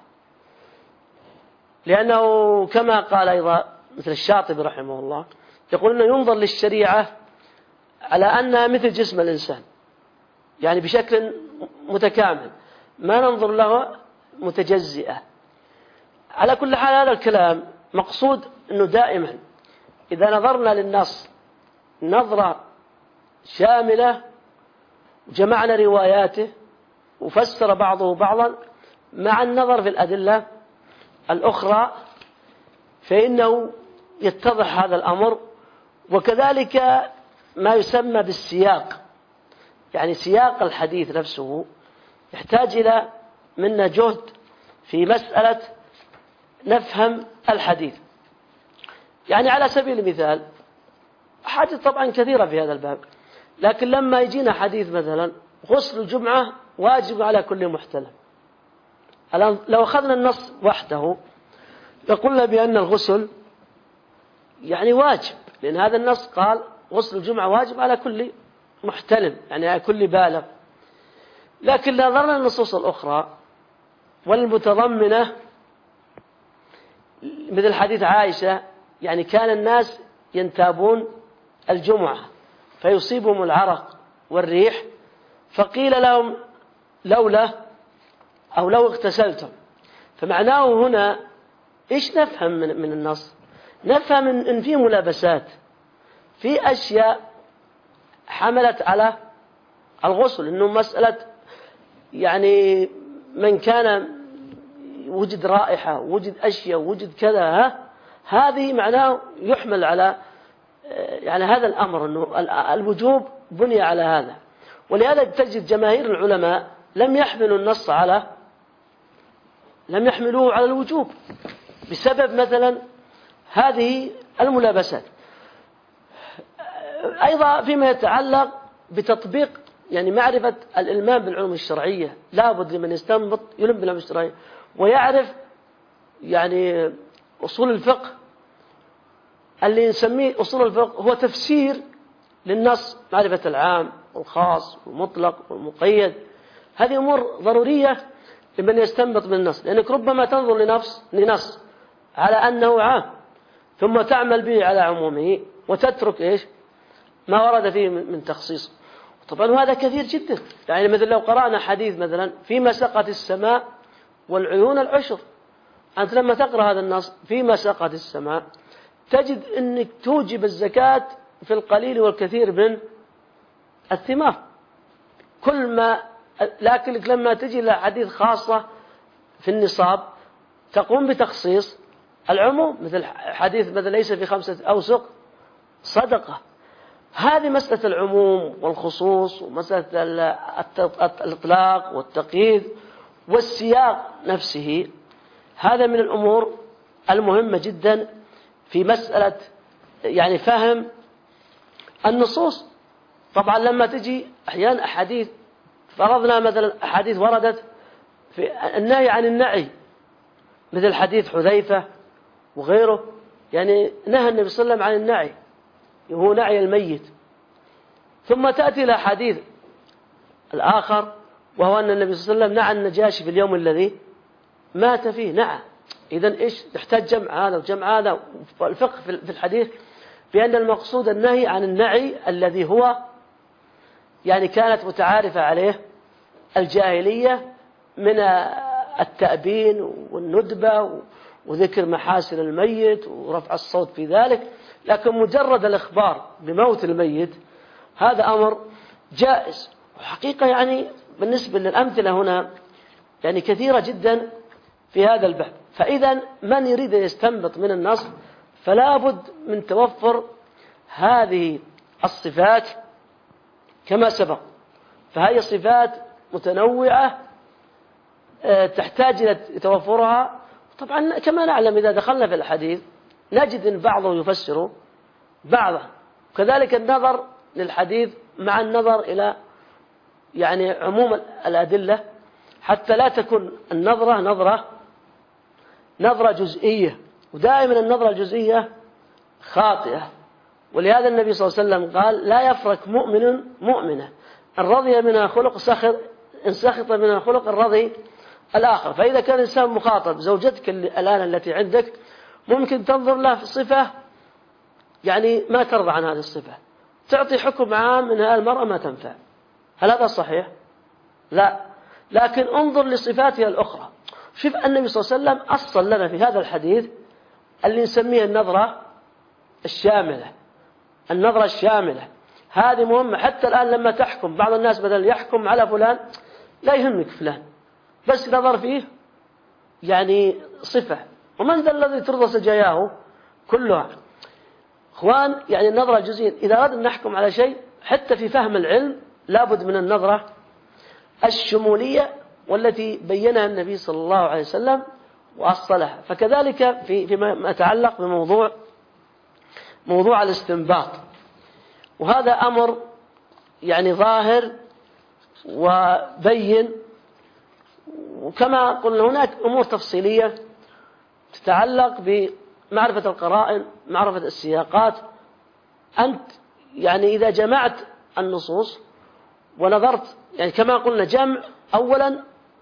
لأنه كما قال أيضا مثل الشاطبي رحمه الله يقول أنه ينظر للشريعة على أنها مثل جسم الإنسان، يعني بشكل متكامل، ما ننظر له متجزئة. على كل حال هذا الكلام مقصود أنه دائما إذا نظرنا للنص نظرة شاملة وجمعنا رواياته وفسر بعضه بعضا مع النظر في الأدلة الأخرى، فإنه يتضح هذا الأمر. وكذلك ما يسمى بالسياق، يعني سياق الحديث نفسه يحتاج إلى منا جهد في مسألة نفهم الحديث. يعني على سبيل المثال حديث طبعا كثيرة في هذا الباب، لكن لما يجينا حديث مثلا غسل الجمعة واجب على كل محتلم، الآن لو أخذنا النص وحده يقولنا بأن الغسل يعني واجب، لأن هذا النص قال غسل الجمعة واجب على كل محتلم، يعني على كل بالغ. لكن لو نظرنا النصوص الأخرى والمتضمنة مثل حديث عائشة، يعني كان الناس ينتابون الجمعة فيصيبهم العرق والريح، فقيل لهم لولا أو لو اغتسلتم. فمعناه هنا إيش نفهم من النص؟ نفهم إن في ملابسات، في أشياء حملت على الغسل، إنه مسألة يعني من كان وجد رائحة وجد أشياء وجد كذا، هذه معناه يحمل على يعني هذا الأمر، إنه الوجوب بني على هذا. ولهذا تجد جماهير العلماء لم يحملوا النص لم يحملوه على الوجوب بسبب مثلا هذه الملابسات. أيضا فيما يتعلق بتطبيق يعني معرفة الإلمام بالعلوم الشرعية، لا بد لمن يستنبط يلم بالعلوم الشرعية ويعرف يعني أصول الفقه. اللي نسميه أصول الفقه هو تفسير للنص، معرفة العام والخاص والمطلق والمقيد، هذه أمور ضرورية لمن يستنبط من النص، لأنك ربما تنظر لنص على أنه عام ثم تعمل به على عمومه وتترك إيش ما ورد فيه من تخصيص. طبعا هذا كثير جدا، يعني مثل لو قرأنا حديث مثلا فيما سقت السماء والعيون العشر، أنت لما تقرأ هذا النص فيما سقت السماء تجد أنك توجب الزكاة في القليل والكثير من الثمار كل ما، لكنك لما تجي لحديث خاصة في النصاب تقوم بتخصيص العموم، مثل حديث مثل ليس في 5 أوسق صدقة. هذه مسألة العموم والخصوص ومسألة الإطلاق والتقييد والسياق نفسه، هذا من الأمور المهمة جدا في مسألة يعني فهم النصوص. طبعا لما تجي أحيانا أحاديث، فرضنا مثلا أحاديث وردت في النهي عن النعي مثل حديث حذيفة وغيره، يعني نهى النبي صلى الله عليه وسلم عن النعي هو نعي الميت، ثم تأتي الأحاديث الآخر وهو أن النبي صلى الله عليه وسلم نعى النجاشي في اليوم الذي مات فيه، نعى. إذن إيش تحتاج جمع هذا وجمع هذا. والفقه في الحديث بأن المقصود النهي عن النعي الذي هو يعني كانت متعارفة عليه الجاهلية من التأبين والندبة وذكر محاسن الميت ورفع الصوت في ذلك، لكن مجرد الإخبار بموت الميت هذا أمر جائز. وحقيقة يعني بالنسبة للأمثلة هنا يعني كثيرة جدا في هذا الباب. فإذا من يريد أن يستنبط من النص فلا بد من توفر هذه الصفات كما سبق، فهي صفات متنوعة تحتاج إلى توفرها، طبعا كما نعلم إذا دخلنا في الحديث نجد أن بعضه يفسر بعضه، كذلك النظر للحديث مع النظر إلى يعني عموم الأدلة، حتى لا تكون النظرة نظرة جزئية، ودائما النظرة الجزئية خاطئة. ولهذا النبي صلى الله عليه وسلم قال: لا يفرق مؤمن مؤمنة إن رضي منها خلق إن سخط منها خلق الرضي الآخر. فإذا كان الإنسان مخاطب زوجتك الآن التي عندك ممكن تنظر له في صفة يعني ما ترضى عن هذه الصفة، تعطي حكم عام من هذه المرأة ما تنفع. هل هذا صحيح؟ لا، لكن انظر لصفاتها الأخرى. شوف النبي صلى الله عليه وسلم أصل لنا في هذا الحديث اللي نسميه النظرة الشاملة. النظرة الشاملة هذه مهمة. حتى الآن لما تحكم، بعض الناس بدل يحكم على فلان لا يهمك فلان، بس نظر فيه يعني صفة، ومن ذا الذي ترضى سجاياه كلها. اخوان، يعني النظرة الجزئية إذا أردنا نحكم على شيء حتى في فهم العلم لابد من النظرة الشمولية، والتي بينها النبي صلى الله عليه وسلم وأصلها. فكذلك فيما يتعلق بموضوع الاستنباط، وهذا أمر يعني ظاهر وبين. وكما قلنا هناك أمور تفصيلية تتعلق بمعرفة القرائن، معرفة السياقات. أنت يعني إذا جمعت النصوص ونظرت، يعني كما قلنا جمع أولا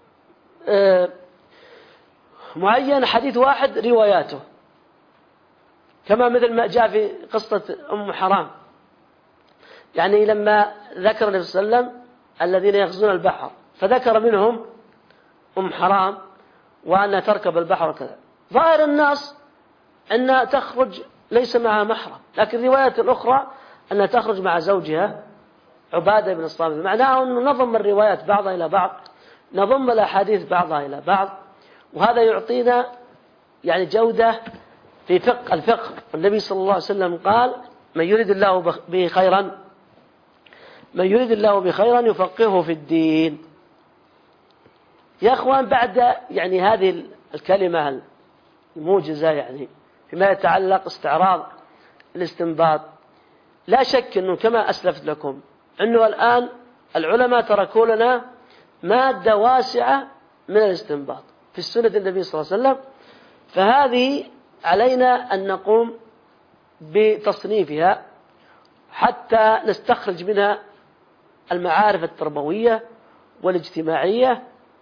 معين حديث واحد رواياته، كما مثل ما جاء في قصة أم حرام، يعني لما ذكر النبي صلى الله عليه وسلم الذين يغزون البحر فذكر منهم أم حرام وأنها تركب البحر وكذا. ظاهر الناس أنها تخرج ليس معها محرم، لكن الروايات الأخرى أنها تخرج مع زوجها عبادة بن الصامت. معناه أنه نضم الروايات بعضها إلى بعض، نضم الأحاديث بعضها إلى بعض، وهذا يعطينا يعني جودة في الفقه. النبي صلى الله عليه وسلم قال: من يريد الله به خيرا يفقهه في الدين. يا أخوان، بعد يعني هذه الكلمة الموجزة يعني فيما يتعلق استعراض الاستنباط، لا شك أنه كما أسلفت لكم أنه الآن العلماء تركوا لنا مادة واسعة من الاستنباط في السنة النبي صلى الله عليه وسلم، فهذه علينا أن نقوم بتصنيفها حتى نستخرج منها المعارف التربوية والاجتماعية،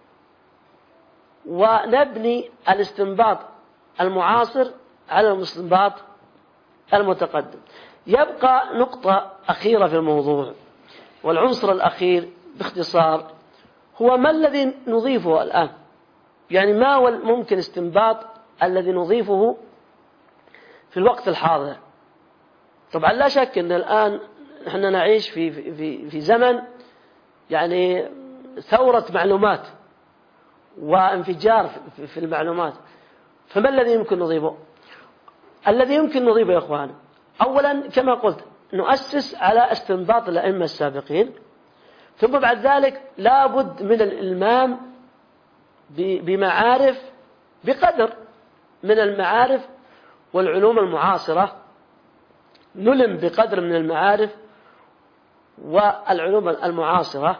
ونبني الاستنباط المعاصر على الاستنباط المتقدم. يبقى نقطة أخيرة في الموضوع، والعنصر الأخير باختصار هو ما الذي نضيفه الآن، يعني ما هو ممكن استنباط الذي نضيفه في الوقت الحاضر. طبعا لا شك أن الآن نحن نعيش في زمن يعني ثورة معلومات وانفجار في المعلومات. فما الذي يمكن نضيفه؟ الذي يمكن نضيفه يا أخوان، أولا كما قلت نؤسس على استنباط الأئمة السابقين، ثم بعد ذلك لابد من الإلمام بمعارف بقدر من المعارف والعلوم المعاصرة، نلم بقدر من المعارف والعلوم المعاصرة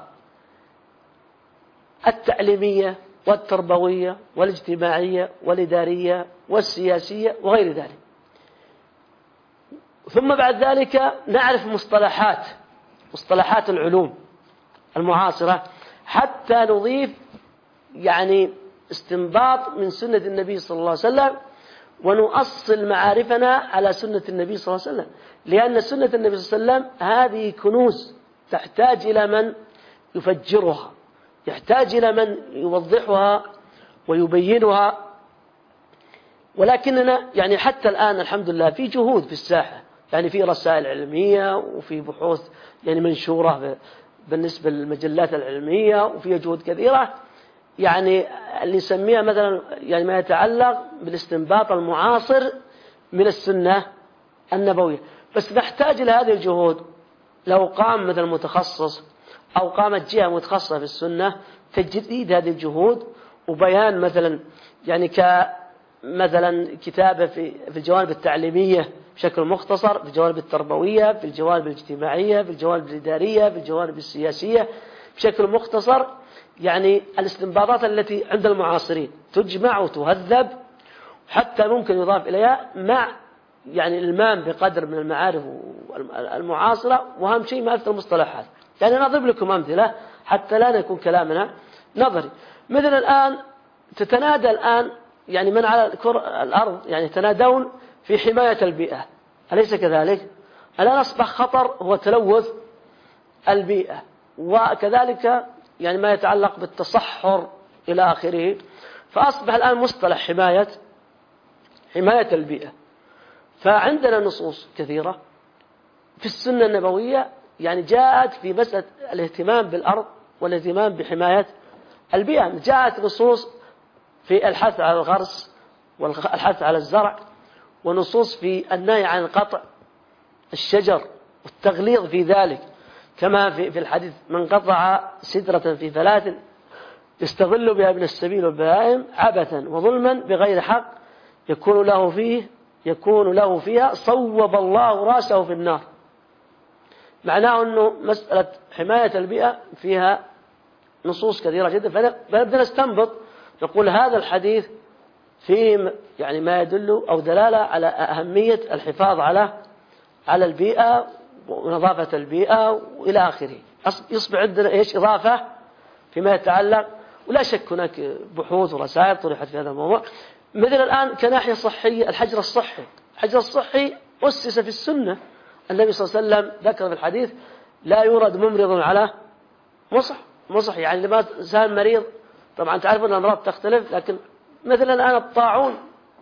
التعليمية والتربوية والاجتماعية والإدارية والسياسية وغير ذلك. ثم بعد ذلك نعرف مصطلحات العلوم المعاصرة حتى نضيف يعني استنباط من سنة النبي صلى الله عليه وسلم، ونؤصل معارفنا على سنة النبي صلى الله عليه وسلم، لأن سنة النبي صلى الله عليه وسلم هذه كنوز تحتاج إلى من يفجرها، يحتاج إلى من يوضحها ويبينها. ولكننا يعني حتى الآن الحمد لله في جهود في الساحة، يعني في رسائل علمية وفي بحوث يعني منشورة بالنسبة للمجلات العلمية، وفي جهود كثيرة يعني اللي نسميها مثلا يعني ما يتعلق بالاستنباط المعاصر من السنة النبوية. بس نحتاج إلى هذه الجهود. لو قام مثلا متخصص أو قامت جهة متخصصة في السنة تجديد هذه الجهود وبيان مثلا يعني مثلا كتابة في الجوانب التعليمية بشكل مختصر، في الجوانب التربوية، في الجوانب الاجتماعية، في الجوانب الإدارية، في الجوانب السياسية بشكل مختصر. يعني الاستنباطات التي عند المعاصرين تجمع وتهذب، حتى ممكن يضاف إليها مع يعني الإلمام بقدر من المعارف المعاصرة، وأهم شيء معرفة المصطلحات. يعني نضرب لكم أمثلة حتى لا يكون كلامنا نظري. مثل الآن تتنادى الآن يعني من على الأرض يعني يتنادون في حماية البيئة، أليس كذلك؟ الآن أصبح خطر هو تلوث البيئة، وكذلك يعني ما يتعلق بالتصحر إلى آخره. فأصبح الآن مصطلح حماية البيئة. فعندنا نصوص كثيرة في السنة النبوية يعني جاءت في مسألة الاهتمام بالأرض والاهتمام بحماية البيئة. جاءت نصوص في الحث على الغرس والحث على الزرع، ونصوص في النهي عن قطع الشجر والتغليظ في ذلك، كما في الحديث: من قطع سدرة في ثلاث يستظل بها ابن السبيل والبهائم عبثا وظلما بغير حق يكون له فيها صوب الله راسه في النار. معناه أنه مسألة حماية البيئة فيها نصوص كثيرة جدا. فنبدأ نستنبط، نقول هذا الحديث فيه يعني ما يدل أو دلالة على أهمية الحفاظ على البيئة ونظافة البيئة وإلى آخره. يصبح عندنا إيش إضافة فيما يتعلق، ولا شك هناك بحوث ورسائل طرحت في هذا الموضوع. مثل الآن كناحية صحية الحجر الصحي أسس في السنة. النبي صلى الله عليه وسلم ذكر في الحديث: لا يورد ممرض على مصح. يعني لما إنسان مريض، طبعا تعرفون الأمراض تختلف، لكن مثلا الآن الطاعون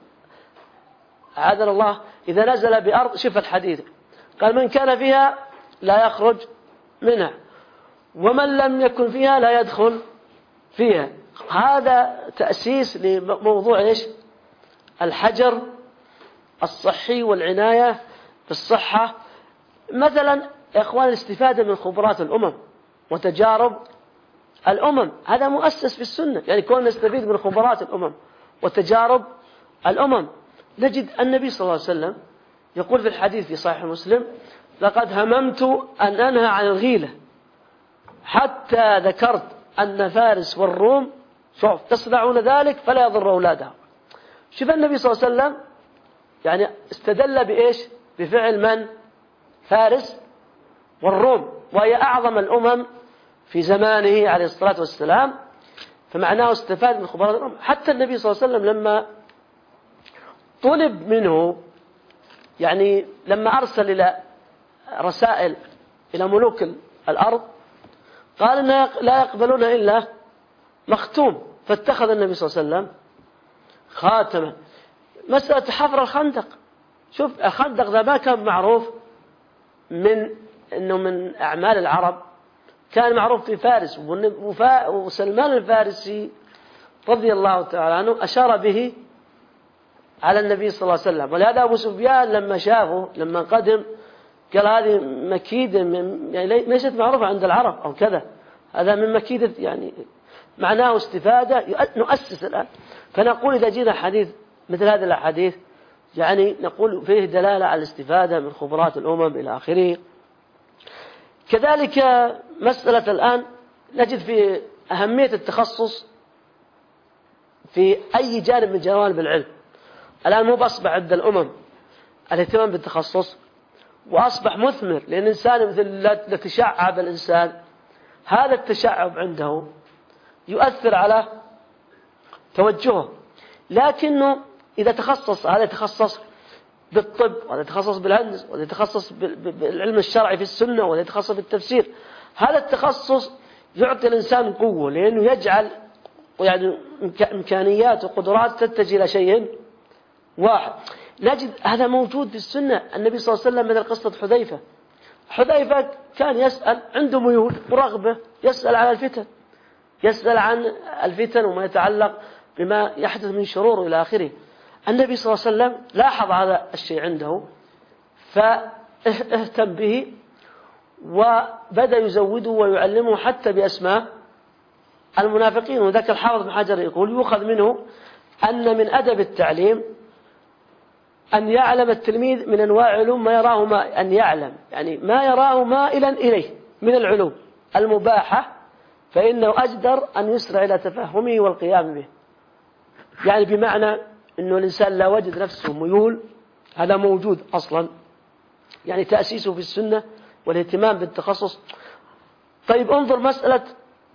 عاذنا الله إذا نزل بأرض، شوف الحديث قال: من كان فيها لا يخرج منها، ومن لم يكن فيها لا يدخل فيها. هذا تأسيس لموضوع إيش؟ الحجر الصحي والعناية بالصحة. مثلا يا إخوان الاستفادة من خبرات الأمم وتجارب الأمم، هذا مؤسس في السنة. يعني كون نستفيد من خبرات الأمم وتجارب الأمم. نجد النبي صلى الله عليه وسلم يقول في الحديث في صحيح مسلم: لقد هممت أن أنهى عن الغيلة حتى ذكرت أن فارس والروم تصنعون ذلك فلا يضر أولادها. شوف النبي صلى الله عليه وسلم يعني استدل بإيش؟ بفعل من؟ فارس والروم، وهي أعظم الأمم في زمانه عليه الصلاة والسلام. فمعناه استفاد من خبرات الأمم. حتى النبي صلى الله عليه وسلم لما طلب منه، يعني لما أرسل إلى رسائل إلى ملوك الأرض، قال إن لا يقبلون إلا مختوم، فاتخذ النبي صلى الله عليه وسلم خاتما. مسألة حفر الخندق، شوف الخندق ذا ما كان معروف إنه من أعمال العرب، كان معروف في فارس، وسلمان الفارسي رضي الله تعالى عنه أشار به على النبي صلى الله عليه وسلم. ولهذا أبو سفيان لما شافه لما قدم قال: هذه مكيدة يعني ليست معروفة عند العرب أو كذا، هذا من مكيدة. يعني معناه استفادة نؤسس الآن. فنقول إذا جينا حديث مثل هذا الحديث يعني نقول فيه دلالة على الاستفادة من خبرات الأمم إلى آخره. كذلك مسألة الآن نجد في أهمية التخصص في أي جانب من جوانب العلم. الآن مو بأصبح عند الأمم الاهتمام بالتخصص، وأصبح مثمر، لأن الإنسان مثل لا تشعب الإنسان، هذا التشعب عنده يؤثر على توجهه. لكنه إذا تخصص، هذا يتخصص بالطب، وهذا يتخصص بالهندسة، وهذا يتخصص بالعلم الشرعي في السنة، وهذا يتخصص بالتفسير، هذا التخصص يعطي الإنسان قوة، لأنه يجعل يعني إمكانيات وقدرات تتجه إلى شيء واحد. نجد هذا موجود في السنة. النبي صلى الله عليه وسلم مثل قصة حذيفة كان يسأل، عنده ميول ورغبة، يسأل عن الفتن وما يتعلق بما يحدث من شرور إلى آخره. النبي صلى الله عليه وسلم لاحظ هذا الشيء عنده فاهتم به، وبدأ يزوده ويعلمه حتى بأسماء المنافقين. وذاك الحافظ بن حجر يقول: يؤخذ منه أن من أدب التعليم أن يعلم التلميذ من أنواع علوم ما يراه أن يعلم، يعني ما يراه مائلا إليه من العلوم المباحة، فإنه أجدر أن يسرع إلى تفهمه والقيام به. يعني بمعنى أنه الإنسان لا وجد نفسه ميول، هذا موجود أصلا، يعني تأسيسه في السنة والاهتمام بالتخصص. طيب انظر مسألة،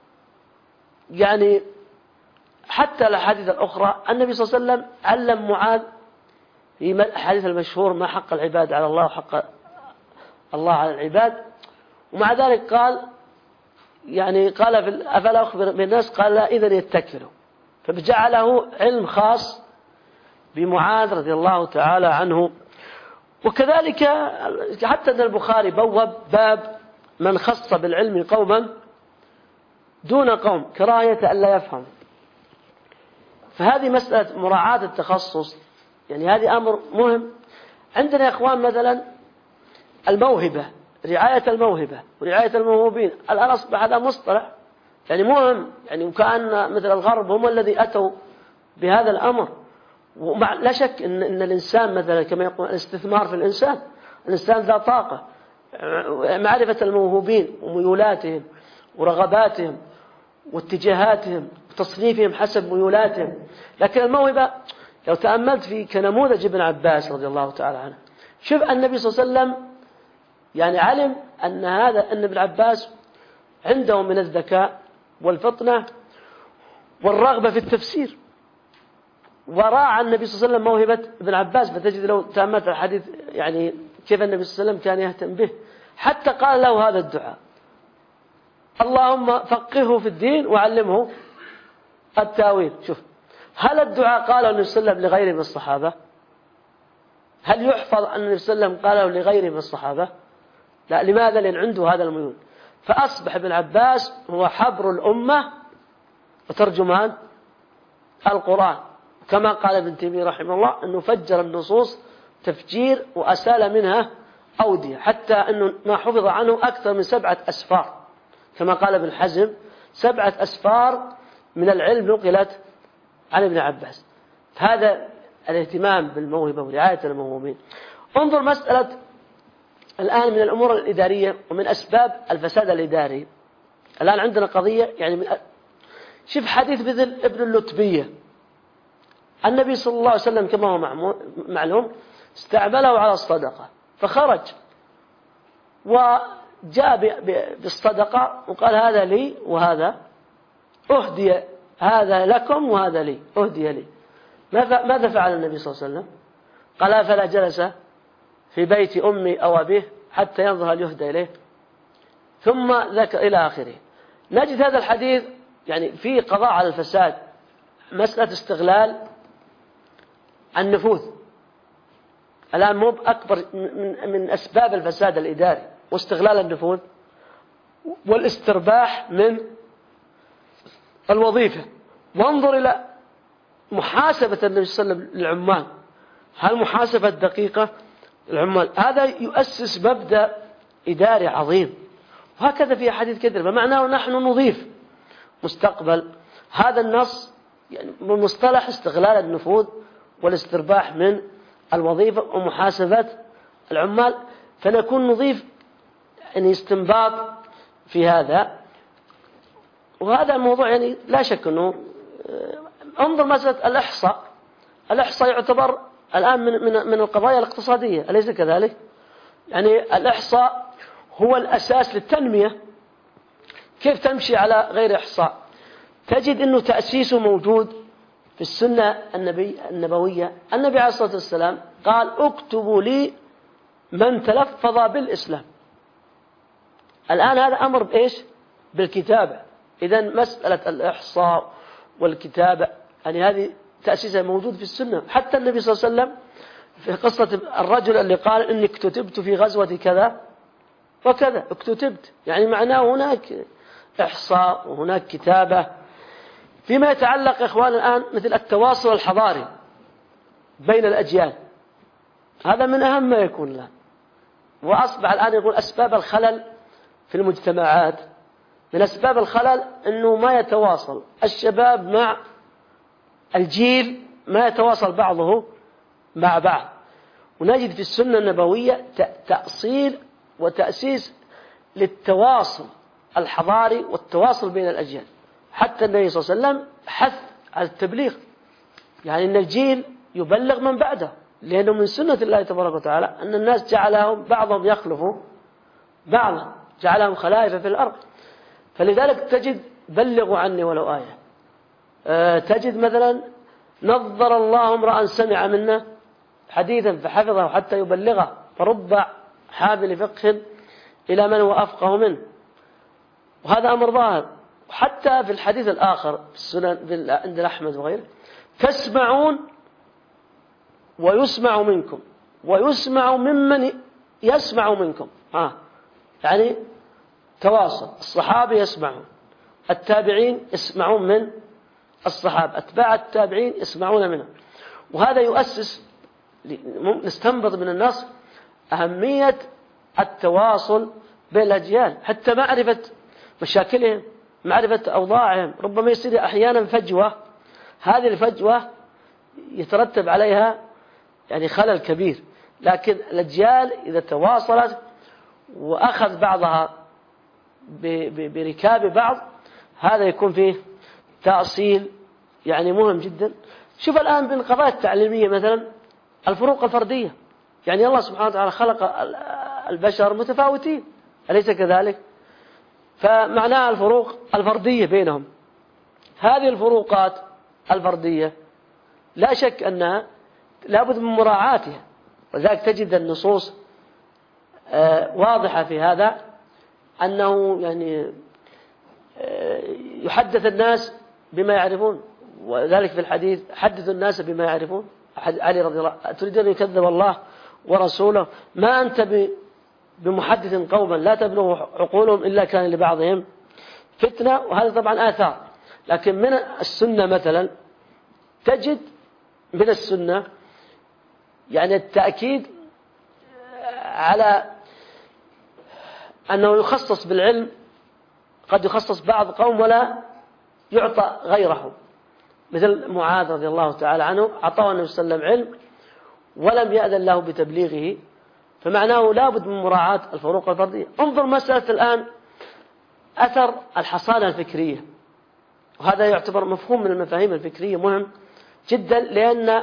يعني حتى الأحاديث الأخرى النبي صلى الله عليه وسلم علم معاذ في الحديث المشهور ما حق العباد على الله وحق الله على العباد، ومع ذلك قال يعني قال أفلا أخبر بالناس، قال لا إذن يتكلوا، فجعله علم خاص بمعاذ رضي الله تعالى عنه. وكذلك حتى أن البخاري بوب باب من خص بالعلم قوما دون قوم كراهية أن لا يفهم. فهذه مسألة مراعاة التخصص، يعني هذه أمر مهم. عندنا يا إخوان مثلا الموهبة، رعاية الموهبة ورعاية الموهوبين، الآن أصبح هذا مصطلح يعني مهم، يعني وكأن مثل الغرب هم الذي أتوا بهذا الأمر. ولا شك إن الإنسان مثلا كما يقول الاستثمار في الإنسان ذا طاقة، معرفة الموهوبين وميولاتهم ورغباتهم واتجاهاتهم وتصنيفهم حسب ميولاتهم. لكن الموهبة لو تأملت في كنموذج ابن عباس رضي الله تعالى عنه، شوف النبي صلى الله عليه وسلم يعني علم أن ابن عباس عنده من الذكاء والفطنة والرغبة في التفسير، وراعى النبي صلى الله عليه وسلم موهبة ابن عباس. فتجد لو تأملت الحديث يعني كيف النبي صلى الله عليه وسلم كان يهتم به، حتى قال له هذا الدعاء: اللهم فقهه في الدين وعلمه التاويل. شوف، هل الدعاء قاله النبي صلى الله عليه وسلم لغيره من الصحابة؟ هل يحفظ أن النبي صلى الله عليه وسلم قاله لغيره من الصحابة؟ لا. لماذا؟ لأن عنده هذا الميول. فأصبح ابن عباس هو حبر الأمة وترجمان القرآن، كما قال ابن تيمية رحمه الله أنه فجر النصوص تفجير وأسال منها أودية، حتى أنه ما حفظ عنه أكثر من 7 أسفار، كما قال ابن حزم 7 أسفار من العلم نقلت عن ابن عباس. هذا الاهتمام بالموهبة ورعاية الموهوبين. انظر مسألة الآن من الأمور الإدارية ومن أسباب الفساد الإداري. الآن عندنا قضية يعني شوف حديث بذل ابن اللتبية، النبي صلى الله عليه وسلم كما هو معلوم استعمله على الصدقة، فخرج وجاء بالصدقة وقال هذا لي وهذا أهدي، هذا لكم وهذا لي أهدي لي. ماذا فعل النبي صلى الله عليه وسلم؟ قال فلا جلس في بيت أمي أو أبيه حتى ينظر هل يهدى إليه، ثم ذكر إلى آخره. نجد هذا الحديث يعني في قضاء على الفساد، مسألة استغلال النفوذ الآن مو أكبر من أسباب الفساد الإداري، واستغلال النفوذ والاسترباح من الوظيفة. وانظر إلى محاسبة النبي صلى الله عليه وسلم للعمال، هل محاسبة دقيقة العمال؟ هذا يؤسس مبدأ إداري عظيم. وهكذا في حديث كثير، فمعناه نحن نضيف مستقبل هذا النص يعني بمصطلح استغلال النفوذ والاسترباح من الوظيفة ومحاسبة العمال، فنكون نضيف يعني استنباط في هذا. وهذا الموضوع يعني لا شك أنه انظر مسألة الإحصاء يعتبر الآن من القضايا الاقتصادية، أليس كذلك؟ يعني الإحصاء هو الأساس للتنمية. كيف تمشي على غير إحصاء؟ تجد أنه تأسيسه موجود في السنة النبوية. النبي عليه الصلاة والسلام قال اكتبوا لي من تلفظ بالإسلام. الآن هذا أمر بإيش؟ بالكتابة. إذن مسألة الإحصاء والكتابة يعني هذه تأسيسها موجود في السنة. حتى النبي صلى الله عليه وسلم في قصة الرجل اللي قال إني اكتتبت في غزوة كذا وكذا، اكتتبت يعني معناه هناك إحصاء وهناك كتابة. فيما يتعلق إخوان الآن مثل التواصل الحضاري بين الأجيال، هذا من أهم ما يكون الآن. وأصبح الآن يقول أسباب الخلل في المجتمعات، من أسباب الخلل أنه ما يتواصل الشباب مع الجيل ما يتواصل بعضه مع بعض. ونجد في السنة النبوية تأصيل وتأسيس للتواصل الحضاري والتواصل بين الأجيال. حتى النبي صلى الله عليه وسلم حث على التبليغ، يعني أن الجيل يبلغ من بعده، لأنه من سنة الله تبارك وتعالى أن الناس جعلهم بعضهم يخلفوا بعضا، جعلهم خلائف في الأرض. فلذلك تجد بلغوا عني ولو آية. تجد مثلا نظر الله امرأ سمع منا حديثا فحفظه حتى يبلغه، فرب حامل فقه إلى من هو أفقه منه. وهذا أمر ظاهر. وحتى في الحديث الآخر في السنن عند أحمد وغيره: تسمعون ويسمع منكم ويسمع ممن يسمع منكم. يعني تواصل، الصحابة يسمعون، التابعين يسمعون من الصحابة، أتباع التابعين يسمعون منهم. وهذا يؤسس، نستنبط من النص أهمية التواصل بين الأجيال، حتى معرفة مشاكلهم، معرفة أوضاعهم. ربما يصير أحيانا فجوة، هذه الفجوة يترتب عليها يعني خلل كبير، لكن الأجيال إذا تواصلت وأخذ بعضها بركاب بعض، هذا يكون فيه تأصيل يعني مهم جدا. شوف الآن بالقضايا التعليمية مثلا الفروق الفردية، يعني الله سبحانه وتعالى خلق البشر متفاوتين، أليس كذلك؟ فمعناها الفروق الفردية بينهم. هذه الفروقات الفردية لا شك أنها لابد من مراعاتها، وذلك تجد النصوص واضحة في هذا، أنه يعني يحدث الناس بما يعرفون. وذلك في الحديث: حدثوا الناس بما يعرفون. علي رضي الله: تريد أن يكذب الله ورسوله؟ ما أنت بمحدث قوما لا تبلغ عقولهم إلا كان لبعضهم فتنة. وهذا طبعا آثار. لكن من السنة مثلا تجد من السنة يعني التأكيد على أنه يخصص بالعلم، قد يخصص بعض قوم ولا يعطى غيره، مثل معاذ رضي الله تعالى عنه أعطاه النبي صلى الله عليه وسلم علم ولم يأذن له بتبليغه، فمعناه لابد من مراعاة الفروق الفردية. انظر مسألة الآن أثر الحصانة الفكرية، وهذا يعتبر مفهوم من المفاهيم الفكرية مهم جدا، لأن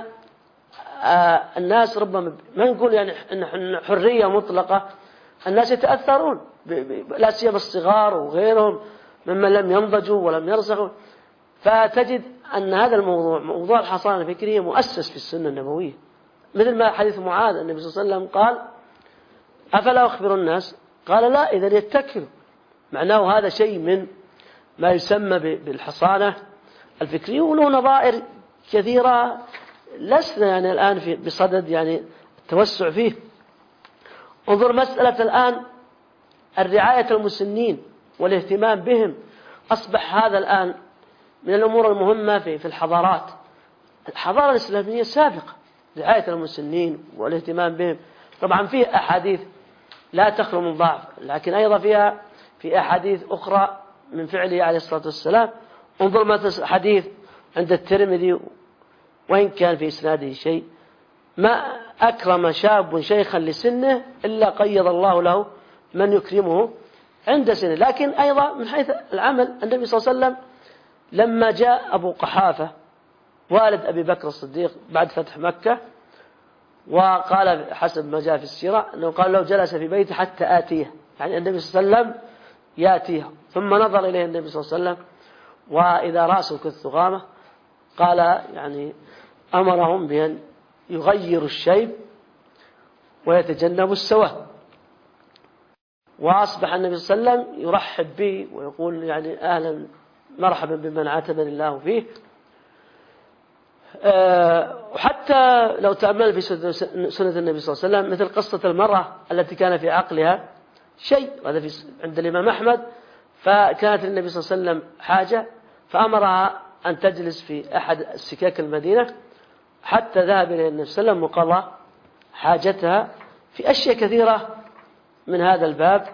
الناس ربما ما نقول يعني إن حرية مطلقة، الناس يتأثرون لا سيما الصغار وغيرهم ممن لم ينضجوا ولم يرسخوا. فتجد أن هذا الموضوع، موضوع الحصانة الفكرية، مؤسس في السنة النبوية، مثل ما حديث معاذ النبي صلى الله عليه وسلم قال: أفلا أخبر الناس؟ قال: لا، إذن يتكلوا. معناه هذا شيء من ما يسمى بالحصانة الفكرية، وله نظائر كثيرة لسنا يعني الآن بصدد يعني التوسع فيه. انظر مسألة الآن الرعاية المسنين والاهتمام بهم، أصبح هذا الآن من الأمور المهمة في الحضارات. الحضارة الإسلامية سابقة رعاية المسنين والاهتمام بهم. طبعا فيه أحاديث لا تخلو من ضعف، لكن أيضا فيها في أحاديث أخرى من فعله عليه الصلاة والسلام. انظر مثلا حديث عند الترمذي وإن كان في إسناده شيء: ما أكرم شاب شيخا لسنه إلا قيض الله له من يكرمه عند سنه. لكن أيضا من حيث العمل، النبي صلى الله عليه وسلم لما جاء أبو قحافة والد أبي بكر الصديق بعد فتح مكة، وقال حسب ما جاء في السيرة أنه قال لو جلس في بيته حتى آتيه، يعني النبي صلى الله عليه وسلم يأتيه. ثم نظر إليه النبي صلى الله عليه وسلم وإذا رأسه كالثغامة، قال يعني أمرهم بأن يغيروا الشيب ويتجنبوا السواد. وأصبح النبي صلى الله عليه وسلم يرحب به ويقول يعني أهلا مرحبا بمن عاتبني الله فيه. وحتى لو تأمل في سنة النبي صلى الله عليه وسلم، مثل قصة المرأة التي كان في عقلها شيء، هذا عند الإمام أحمد، فكانت النبي صلى الله عليه وسلم حاجة فأمرها أن تجلس في أحد سكاك المدينة حتى ذهب إلى النبي صلى الله عليه وسلم وقضى حاجتها في أشياء كثيرة من هذا الباب.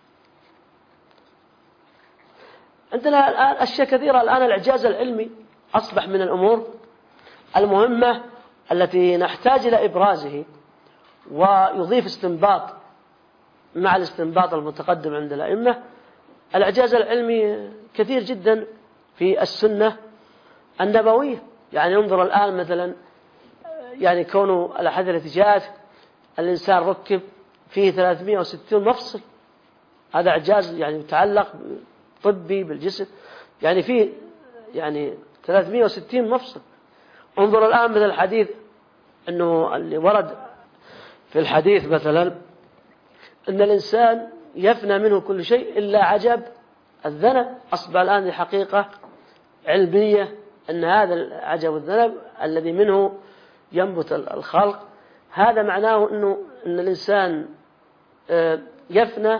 عندنا الآن أشياء كثيرة. الآن الإعجاز العلمي أصبح من الأمور المهمة التي نحتاج إلى إبرازه، ويضيف استنباط مع الاستنباط المتقدم عند الأئمة. الإعجاز العلمي كثير جدا في السنة النبوية. يعني انظر الآن مثلا، يعني كون الأحاديث التي جاءت الإنسان ركب فيه 360 مفصل، هذا إعجاز يعني يتعلق طبي بالجسم، يعني فيه يعني 360 مفصل. انظر الآن مثل الحديث أنه اللي ورد في الحديث مثلا أن الإنسان يفنى منه كل شيء إلا عجب الذنب. أصبح الآن حقيقة علمية أن هذا العجب الذنب الذي منه ينبت الخلق، هذا معناه أن الإنسان يفنى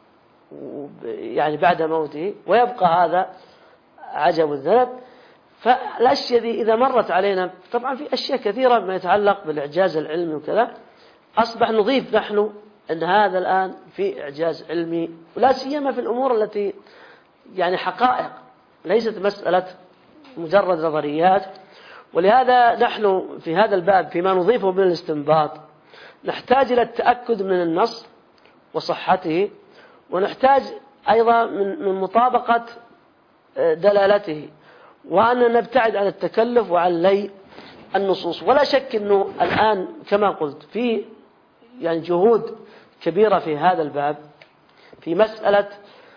يعني بعد موته، ويبقى هذا عجب الذنب. فالأشياء دي إذا مرت علينا، طبعا في أشياء كثيرة ما يتعلق بالإعجاز العلمي وكذا، أصبح نضيف نحن أن هذا الآن في إعجاز علمي، ولا سيما في الأمور التي يعني حقائق ليست مسألة مجرد نظريات. ولهذا نحن في هذا الباب فيما نضيفه من الاستنباط نحتاج إلى التأكد من النص وصحته، ونحتاج أيضا من مطابقة دلالته، وأن نبتعد عن التكلف وعن لي النصوص. ولا شك أنه الآن كما قلت في يعني جهود كبيرة في هذا الباب في مسألة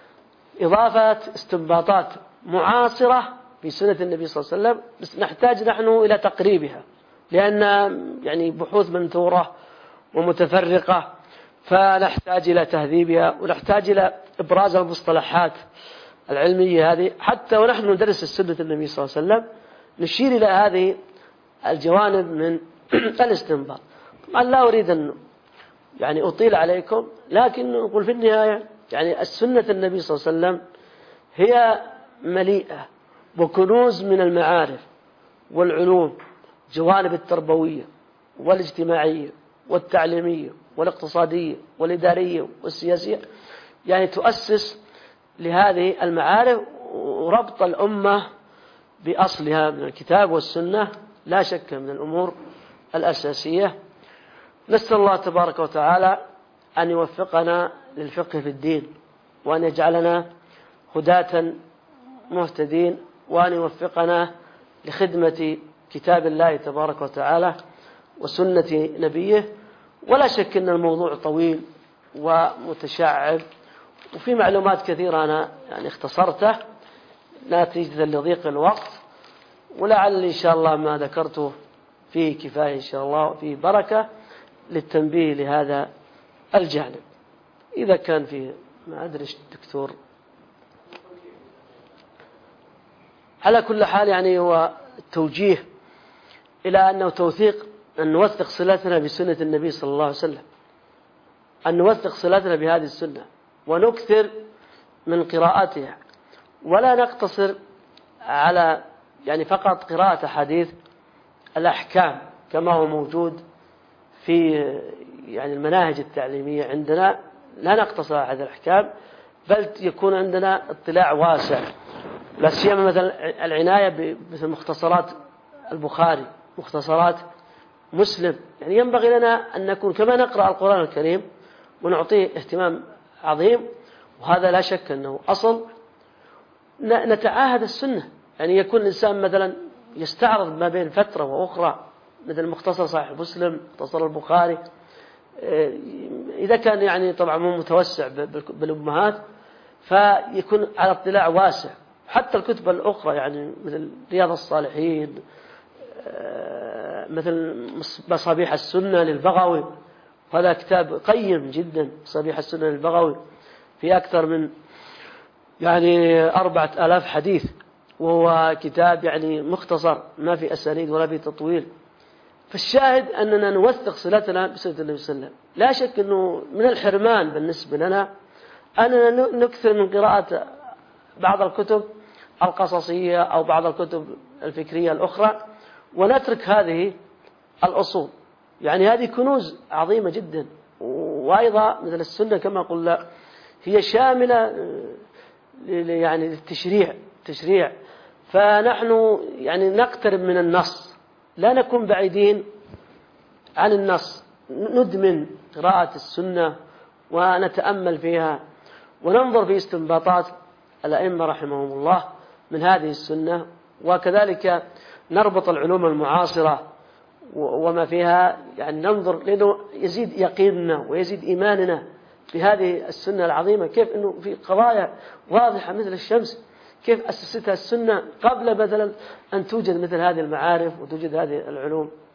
إضافة استنباطات معاصرة في سنة النبي صلى الله عليه وسلم، بس نحتاج نحن إلى تقريبها، لأن يعني بحوث منثورة ومتفرقة، فنحتاج إلى تهذيبها، ونحتاج إلى إبراز المصطلحات العلمية هذه. حتى ونحن ندرس السنة النبي صلى الله عليه وسلم نشير إلى هذه الجوانب من الاستنباط. طبعا لا أريد أن يعني أطيل عليكم، لكن نقول في النهاية يعني السنة النبي صلى الله عليه وسلم هي مليئة وكنوز من المعارف والعلوم، جوانب التربوية والاجتماعية والتعليمية والاقتصادية والإدارية والسياسية، يعني تؤسس لهذه المعارف، وربط الأمة بأصلها من الكتاب والسنة لا شك من الأمور الأساسية. نسأل الله تبارك وتعالى أن يوفقنا للفقه في الدين، وأن يجعلنا هداة مهتدين، وأن يوفقنا لخدمة كتاب الله تبارك وتعالى وسنة نبيه. ولا شك أن الموضوع طويل ومتشعب، وفي معلومات كثيرة أنا يعني اختصرته نتيجة لضيق الوقت، ولعل إن شاء الله ما ذكرته فيه كفاية إن شاء الله، وفيه بركة للتنبيه لهذا الجانب. إذا كان فيه ما أدري الدكتور، على كل حال يعني هو التوجيه إلى أنه توثيق، أن نوثق صلتنا بسنة النبي صلى الله عليه وسلم، أن نوثق صلتنا بهذه السنة ونكثر من قراءتها، ولا نقتصر على يعني فقط قراءة حديث الأحكام كما هو موجود في يعني المناهج التعليمية عندنا. لا نقتصر على هذه الأحكام، بل يكون عندنا اطلاع واسع، لا سيما مثلا العناية بمثل مختصرات البخاري، مختصرات مسلم. يعني ينبغي لنا أن نكون كما نقرأ القرآن الكريم ونعطيه اهتمام عظيم، وهذا لا شك أنه أصل. نتعاهد السنة، يعني يكون الإنسان مثلا يستعرض ما بين فترة وأخرى، مثل مختصر صحيح مسلم، مختصر البخاري، إذا كان يعني طبعا مو متوسع بالأمهات، فيكون على اطلاع واسع. حتى الكتب الأخرى يعني مثل رياض الصالحين، مثل مصابيح السنة للبغوي، هذا كتاب قيم جدا، مصابيح السنة للبغوي، في أكثر من يعني 4000 حديث، وهو كتاب يعني مختصر ما في أسانيد ولا في تطويل. فالشاهد أننا نوثق صلتنا بسنة النبي صلى الله عليه وسلم. لا شك أنه من الحرمان بالنسبة لنا أننا نكثر من قراءة بعض الكتب القصصية أو بعض الكتب الفكرية الأخرى، ونترك هذه الأصول. يعني هذه كنوز عظيمة جدا. وأيضا مثل السنة كما قلنا هي شاملة يعني للتشريع فنحن يعني نقترب من النص، لا نكون بعيدين عن النص، ندمن قراءة السنة ونتأمل فيها وننظر في استنباطات الأئمة رحمهم الله من هذه السنة، وكذلك نربط العلوم المعاصرة وما فيها، يعني ننظر لأنه يزيد يقيننا ويزيد إيماننا بهذه السنة العظيمة، كيف أنه في قضايا واضحة مثل الشمس كيف أسستها السنة قبل مثلا أن توجد مثل هذه المعارف وتوجد هذه العلوم.